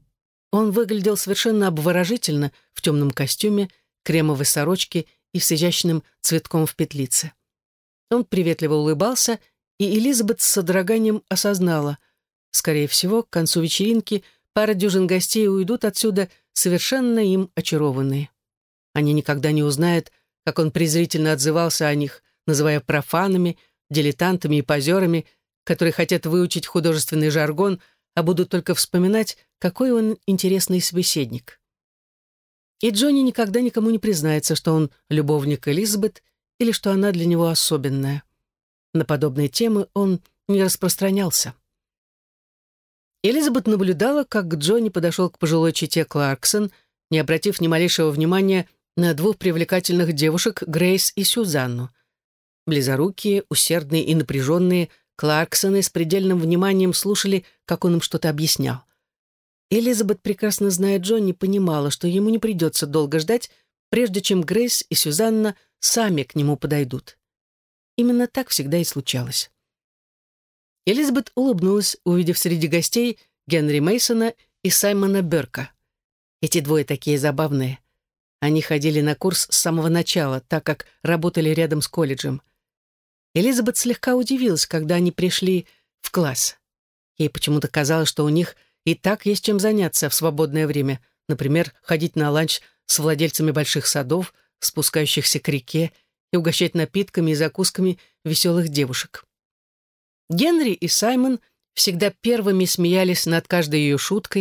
Он выглядел совершенно обворожительно в темном костюме, кремовой сорочке и с изящным цветком в петлице. Он приветливо улыбался, и Элизабет с содроганием осознала, скорее всего, к концу вечеринки пара дюжин гостей уйдут отсюда совершенно им очарованные. Они никогда не узнают, как он презрительно отзывался о них, называя профанами, дилетантами и позерами, которые хотят выучить художественный жаргон, а будут только вспоминать, какой он интересный собеседник. И Джонни никогда никому не признается, что он любовник Элизабет или что она для него особенная. На подобные темы он не распространялся. Элизабет наблюдала, как Джонни подошел к пожилой чете Кларксон, не обратив ни малейшего внимания на двух привлекательных девушек, Грейс и Сюзанну. Близорукие, усердные и напряженные, Кларксоны с предельным вниманием слушали, как он им что-то объяснял. Элизабет, прекрасно зная Джонни, понимала, что ему не придется долго ждать, прежде чем Грейс и Сюзанна сами к нему подойдут. Именно так всегда и случалось. Элизабет улыбнулась, увидев среди гостей Генри Мейсона и Саймона Берка. Эти двое такие забавные. Они ходили на курс с самого начала, так как работали рядом с колледжем. Элизабет слегка удивилась, когда они пришли в класс. Ей почему-то казалось, что у них и так есть чем заняться в свободное время, например, ходить на ланч с владельцами больших садов, спускающихся к реке, и угощать напитками и закусками веселых девушек. Генри и Саймон всегда первыми смеялись над каждой ее шуткой,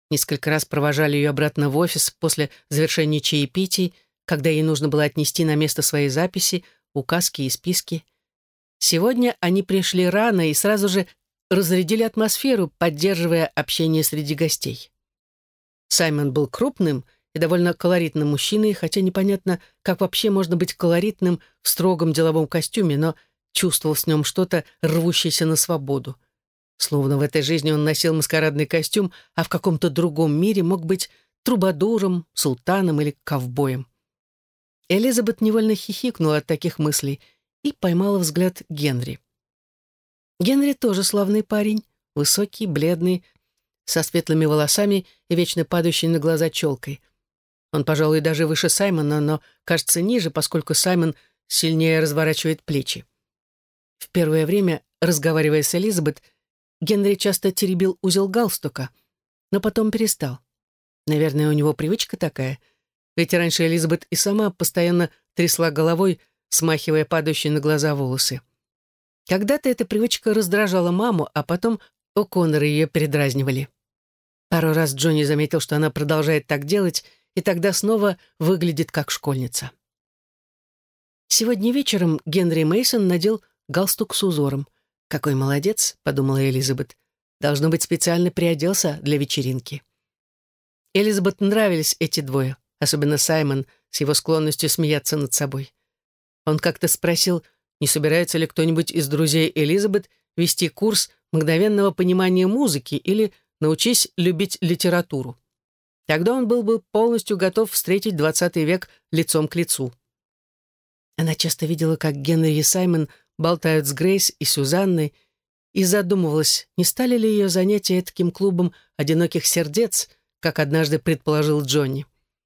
Несколько раз провожали ее обратно в офис после завершения чаепитий, когда ей нужно было отнести на место свои записи, указки и списки. Сегодня они пришли рано и сразу же разрядили атмосферу, поддерживая общение среди гостей. Саймон был крупным и довольно колоритным мужчиной, хотя непонятно, как вообще можно быть колоритным в строгом деловом костюме, но чувствовал с нем что-то, рвущееся на свободу. Словно в этой жизни он носил маскарадный костюм, а в каком-то другом мире мог быть трубадуром, султаном или ковбоем. Элизабет невольно хихикнула от таких мыслей и поймала взгляд Генри. Генри тоже славный парень, высокий, бледный, со светлыми волосами и вечно падающей на глаза челкой. Он, пожалуй, даже выше Саймона, но кажется ниже, поскольку Саймон сильнее разворачивает плечи. В первое время, разговаривая с Элизабет, Генри часто теребил узел галстука, но потом перестал. Наверное, у него привычка такая, ведь раньше Элизабет и сама постоянно трясла головой, смахивая падающие на глаза волосы. Когда-то эта привычка раздражала маму, а потом О'Конноры ее передразнивали. Пару раз Джонни заметил, что она продолжает так делать, и тогда снова выглядит как школьница. Сегодня вечером Генри Мейсон надел галстук с узором. «Какой молодец», — подумала Элизабет. «Должно быть, специально приоделся для вечеринки». Элизабет нравились эти двое, особенно Саймон с его склонностью смеяться над собой. Он как-то спросил, не собирается ли кто-нибудь из друзей Элизабет вести курс мгновенного понимания музыки или «Научись любить литературу». Тогда он был бы полностью готов встретить 20 век лицом к лицу. Она часто видела, как Генри и Саймон болтают с Грейс и Сюзанной, и задумывалась, не стали ли ее занятия таким клубом одиноких сердец, как однажды предположил Джонни.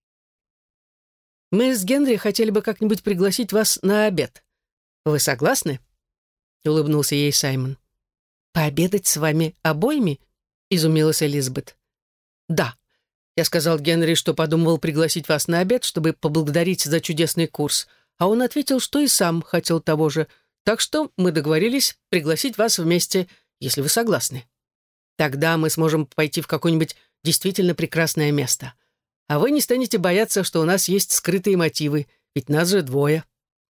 «Мы с Генри хотели бы как-нибудь пригласить вас на обед. Вы согласны?» — улыбнулся ей Саймон. «Пообедать с вами обоими?» — изумилась Элизабет. «Да. Я сказал Генри, что подумывал пригласить вас на обед, чтобы поблагодарить за чудесный курс, а он ответил, что и сам хотел того же, так что мы договорились пригласить вас вместе, если вы согласны. Тогда мы сможем пойти в какое-нибудь действительно прекрасное место. А вы не станете бояться, что у нас есть скрытые мотивы, ведь нас же двое».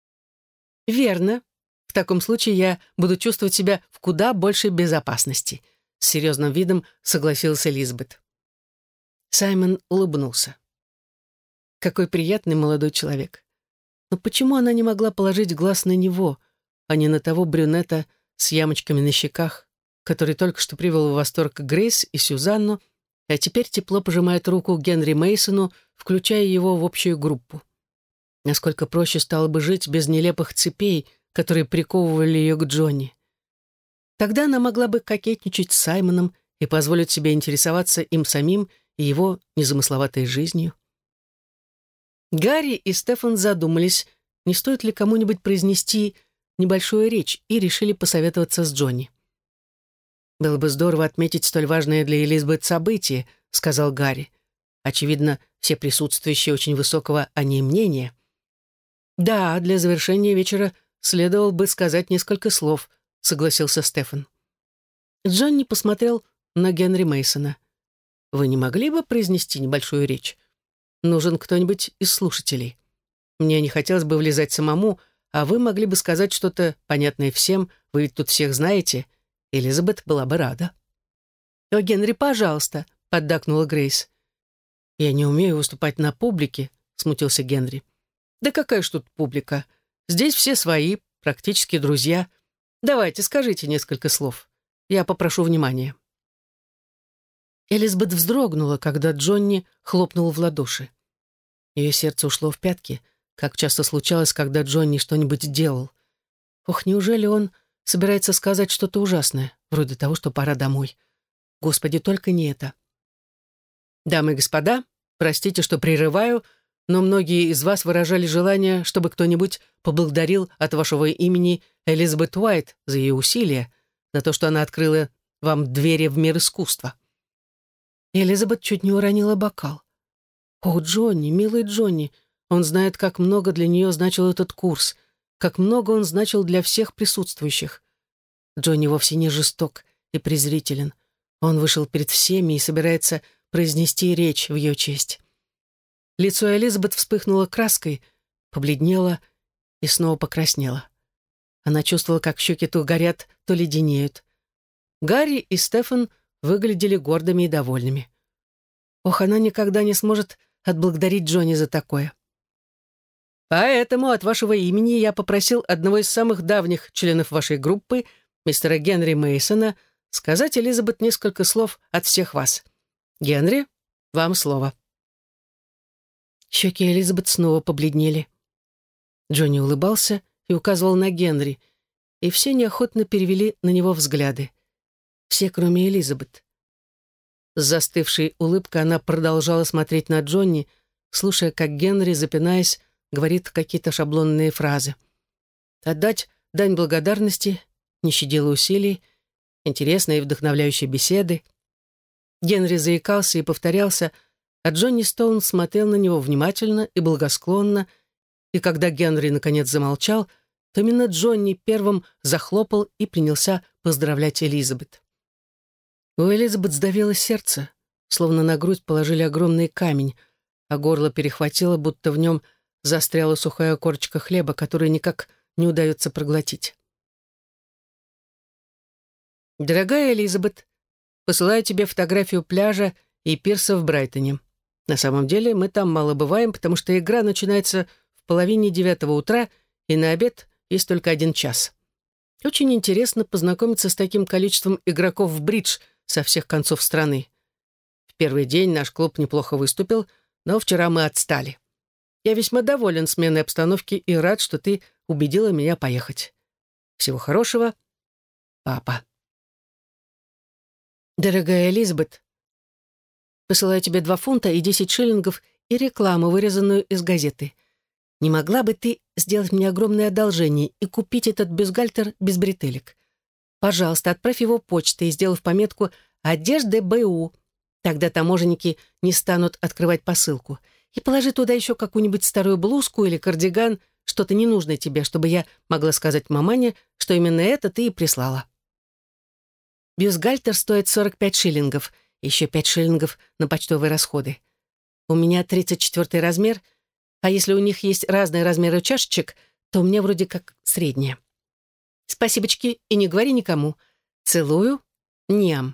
«Верно. В таком случае я буду чувствовать себя в куда большей безопасности», — с серьезным видом согласилась Элизабет. Саймон улыбнулся. Какой приятный молодой человек. Но почему она не могла положить глаз на него, а не на того брюнета с ямочками на щеках, который только что привел в восторг Грейс и Сюзанну, а теперь тепло пожимает руку Генри Мейсону, включая его в общую группу? Насколько проще стало бы жить без нелепых цепей, которые приковывали ее к Джонни. Тогда она могла бы кокетничать с Саймоном и позволить себе интересоваться им самим и его незамысловатой жизнью. Гарри и Стефан задумались, не стоит ли кому-нибудь произнести небольшую речь, и решили посоветоваться с Джонни. «Было бы здорово отметить столь важное для Элизабет событие», — сказал Гарри. «Очевидно, все присутствующие очень высокого о ней мнения». «Да, для завершения вечера следовало бы сказать несколько слов», — согласился Стефан. Джонни посмотрел на Генри Мейсона. «Вы не могли бы произнести небольшую речь? Нужен кто-нибудь из слушателей. Мне не хотелось бы влезать самому, а вы могли бы сказать что-то понятное всем, вы ведь тут всех знаете. Элизабет была бы рада». «О, Генри, пожалуйста», — поддакнула Грейс. «Я не умею выступать на публике», — смутился Генри. «Да какая ж тут публика? Здесь все свои, практически друзья. Давайте, скажите несколько слов. Я попрошу внимания». Элизабет вздрогнула, когда Джонни хлопнул в ладоши. Ее сердце ушло в пятки, как часто случалось, когда Джонни что-нибудь делал. Ох, неужели он собирается сказать что-то ужасное, вроде того, что пора домой? Господи, только не это. «Дамы и господа, простите, что прерываю, но многие из вас выражали желание, чтобы кто-нибудь поблагодарил от вашего имени Элизабет Уайт за ее усилия, за то, что она открыла вам двери в мир искусства». Элизабет чуть не уронила бокал. «О, Джонни, милый Джонни, он знает, как много для нее значил этот курс, как много он значил для всех присутствующих. Джонни вовсе не жесток и презрителен. Он вышел перед всеми и собирается произнести речь в ее честь. Лицо Элизабет вспыхнуло краской, побледнело и снова покраснело. Она чувствовала, как щеки то горят, то леденеют. Гарри и Стефан выглядели гордыми и довольными. Ох, она никогда не сможет отблагодарить Джонни за такое. Поэтому от вашего имени я попросил одного из самых давних членов вашей группы, мистера Генри Мейсона, сказать Элизабет несколько слов от всех вас. Генри, вам слово. Щеки Элизабет снова побледнели. Джонни улыбался и указывал на Генри, и все неохотно перевели на него взгляды. Все, кроме Элизабет. С застывшей улыбкой она продолжала смотреть на Джонни, слушая, как Генри, запинаясь, говорит какие-то шаблонные фразы. Отдать дань благодарности, не щадила усилий, интересные и вдохновляющие беседы. Генри заикался и повторялся, а Джонни Стоун смотрел на него внимательно и благосклонно, и когда Генри наконец замолчал, то именно Джонни первым захлопал и принялся поздравлять Элизабет. У Элизабет сдавило сердце, словно на грудь положили огромный камень, а горло перехватило, будто в нем застряла сухая корочка хлеба, которую никак не удается проглотить. «Дорогая Элизабет, посылаю тебе фотографию пляжа и пирса в Брайтоне. На самом деле мы там мало бываем, потому что игра начинается в 8:30 утра, и на обед есть только 1 час. Очень интересно познакомиться с таким количеством игроков в бридж со всех концов страны. В первый день наш клуб неплохо выступил, но вчера мы отстали. Я весьма доволен сменой обстановки и рад, что ты убедила меня поехать. Всего хорошего, папа». «Дорогая Элизабет, посылаю тебе 2 фунта и 10 шиллингов и рекламу, вырезанную из газеты. Не могла бы ты сделать мне огромное одолжение и купить этот бюстгальтер без бретелек? Пожалуйста, отправь его почтой, сделав пометку «Одежда БУ». Тогда таможенники не станут открывать посылку. И положи туда еще какую-нибудь старую блузку или кардиган, что-то ненужное тебе, чтобы я могла сказать мамане, что именно это ты и прислала. Бюстгальтер стоит 45 шиллингов, еще 5 шиллингов на почтовые расходы. У меня 34 размер, а если у них есть разные размеры чашечек, то у меня вроде как средняя. Спасибочки и не говори никому. Целую. Ням.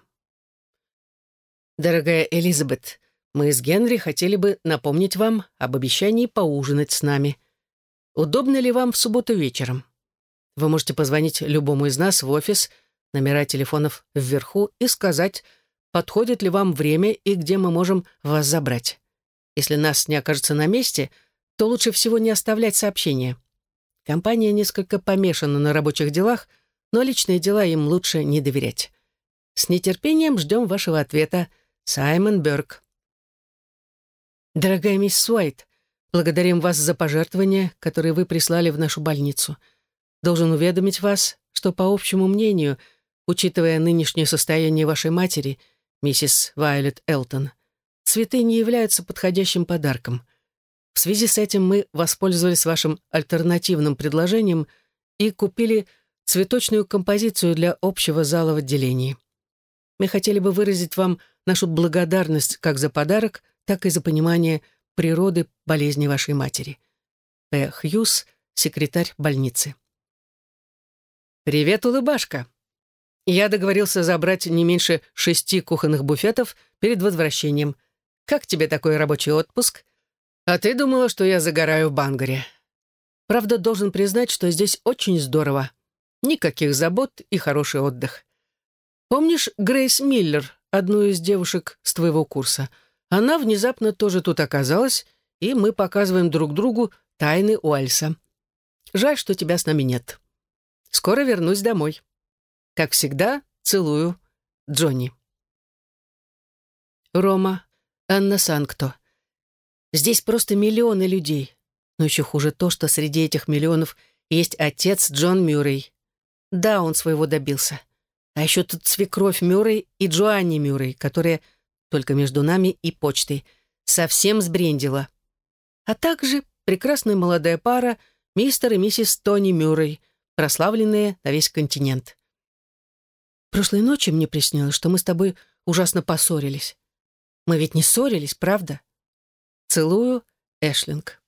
Дорогая Элизабет, мы с Генри хотели бы напомнить вам об обещании поужинать с нами. Удобно ли вам в субботу вечером? Вы можете позвонить любому из нас в офис, номера телефонов вверху, и сказать, подходит ли вам время и где мы можем вас забрать. Если нас не окажется на месте, то лучше всего не оставлять сообщения. Компания несколько помешана на рабочих делах, но личные дела им лучше не доверять. С нетерпением ждем вашего ответа. Саймон Бёрк. Дорогая мисс Уайт, благодарим вас за пожертвования, которые вы прислали в нашу больницу. Должен уведомить вас, что, по общему мнению, учитывая нынешнее состояние вашей матери, миссис Вайолет Элтон, цветы не являются подходящим подарком. В связи с этим мы воспользовались вашим альтернативным предложением и купили цветочную композицию для общего зала в отделении. Мы хотели бы выразить вам нашу благодарность как за подарок, так и за понимание природы болезни вашей матери. П. Хьюз, секретарь больницы. «Привет, улыбашка. Я договорился забрать не меньше 6 кухонных буфетов перед возвращением. Как тебе такой рабочий отпуск? А ты думала, что я загораю в Бангаре. Правда, должен признать, что здесь очень здорово. Никаких забот и хороший отдых. Помнишь Грейс Миллер, одну из девушек с твоего курса? Она внезапно тоже тут оказалась, и мы показываем друг другу тайны Уэльса. Жаль, что тебя с нами нет. Скоро вернусь домой. Как всегда, целую. Джонни». Рома, Анна Санкто. Здесь просто миллионы людей. Но еще хуже то, что среди этих миллионов есть отец Джон Мюррей. Да, он своего добился. А еще тут свекровь Мюррей и Джоанни Мюррей, которая, только между нами и почтой, совсем сбрендила. А также прекрасная молодая пара мистер и миссис Тони Мюррей, прославленные на весь континент. Прошлой ночью мне приснилось, что мы с тобой ужасно поссорились. Мы ведь не ссорились, правда? Целую, Эшлинг.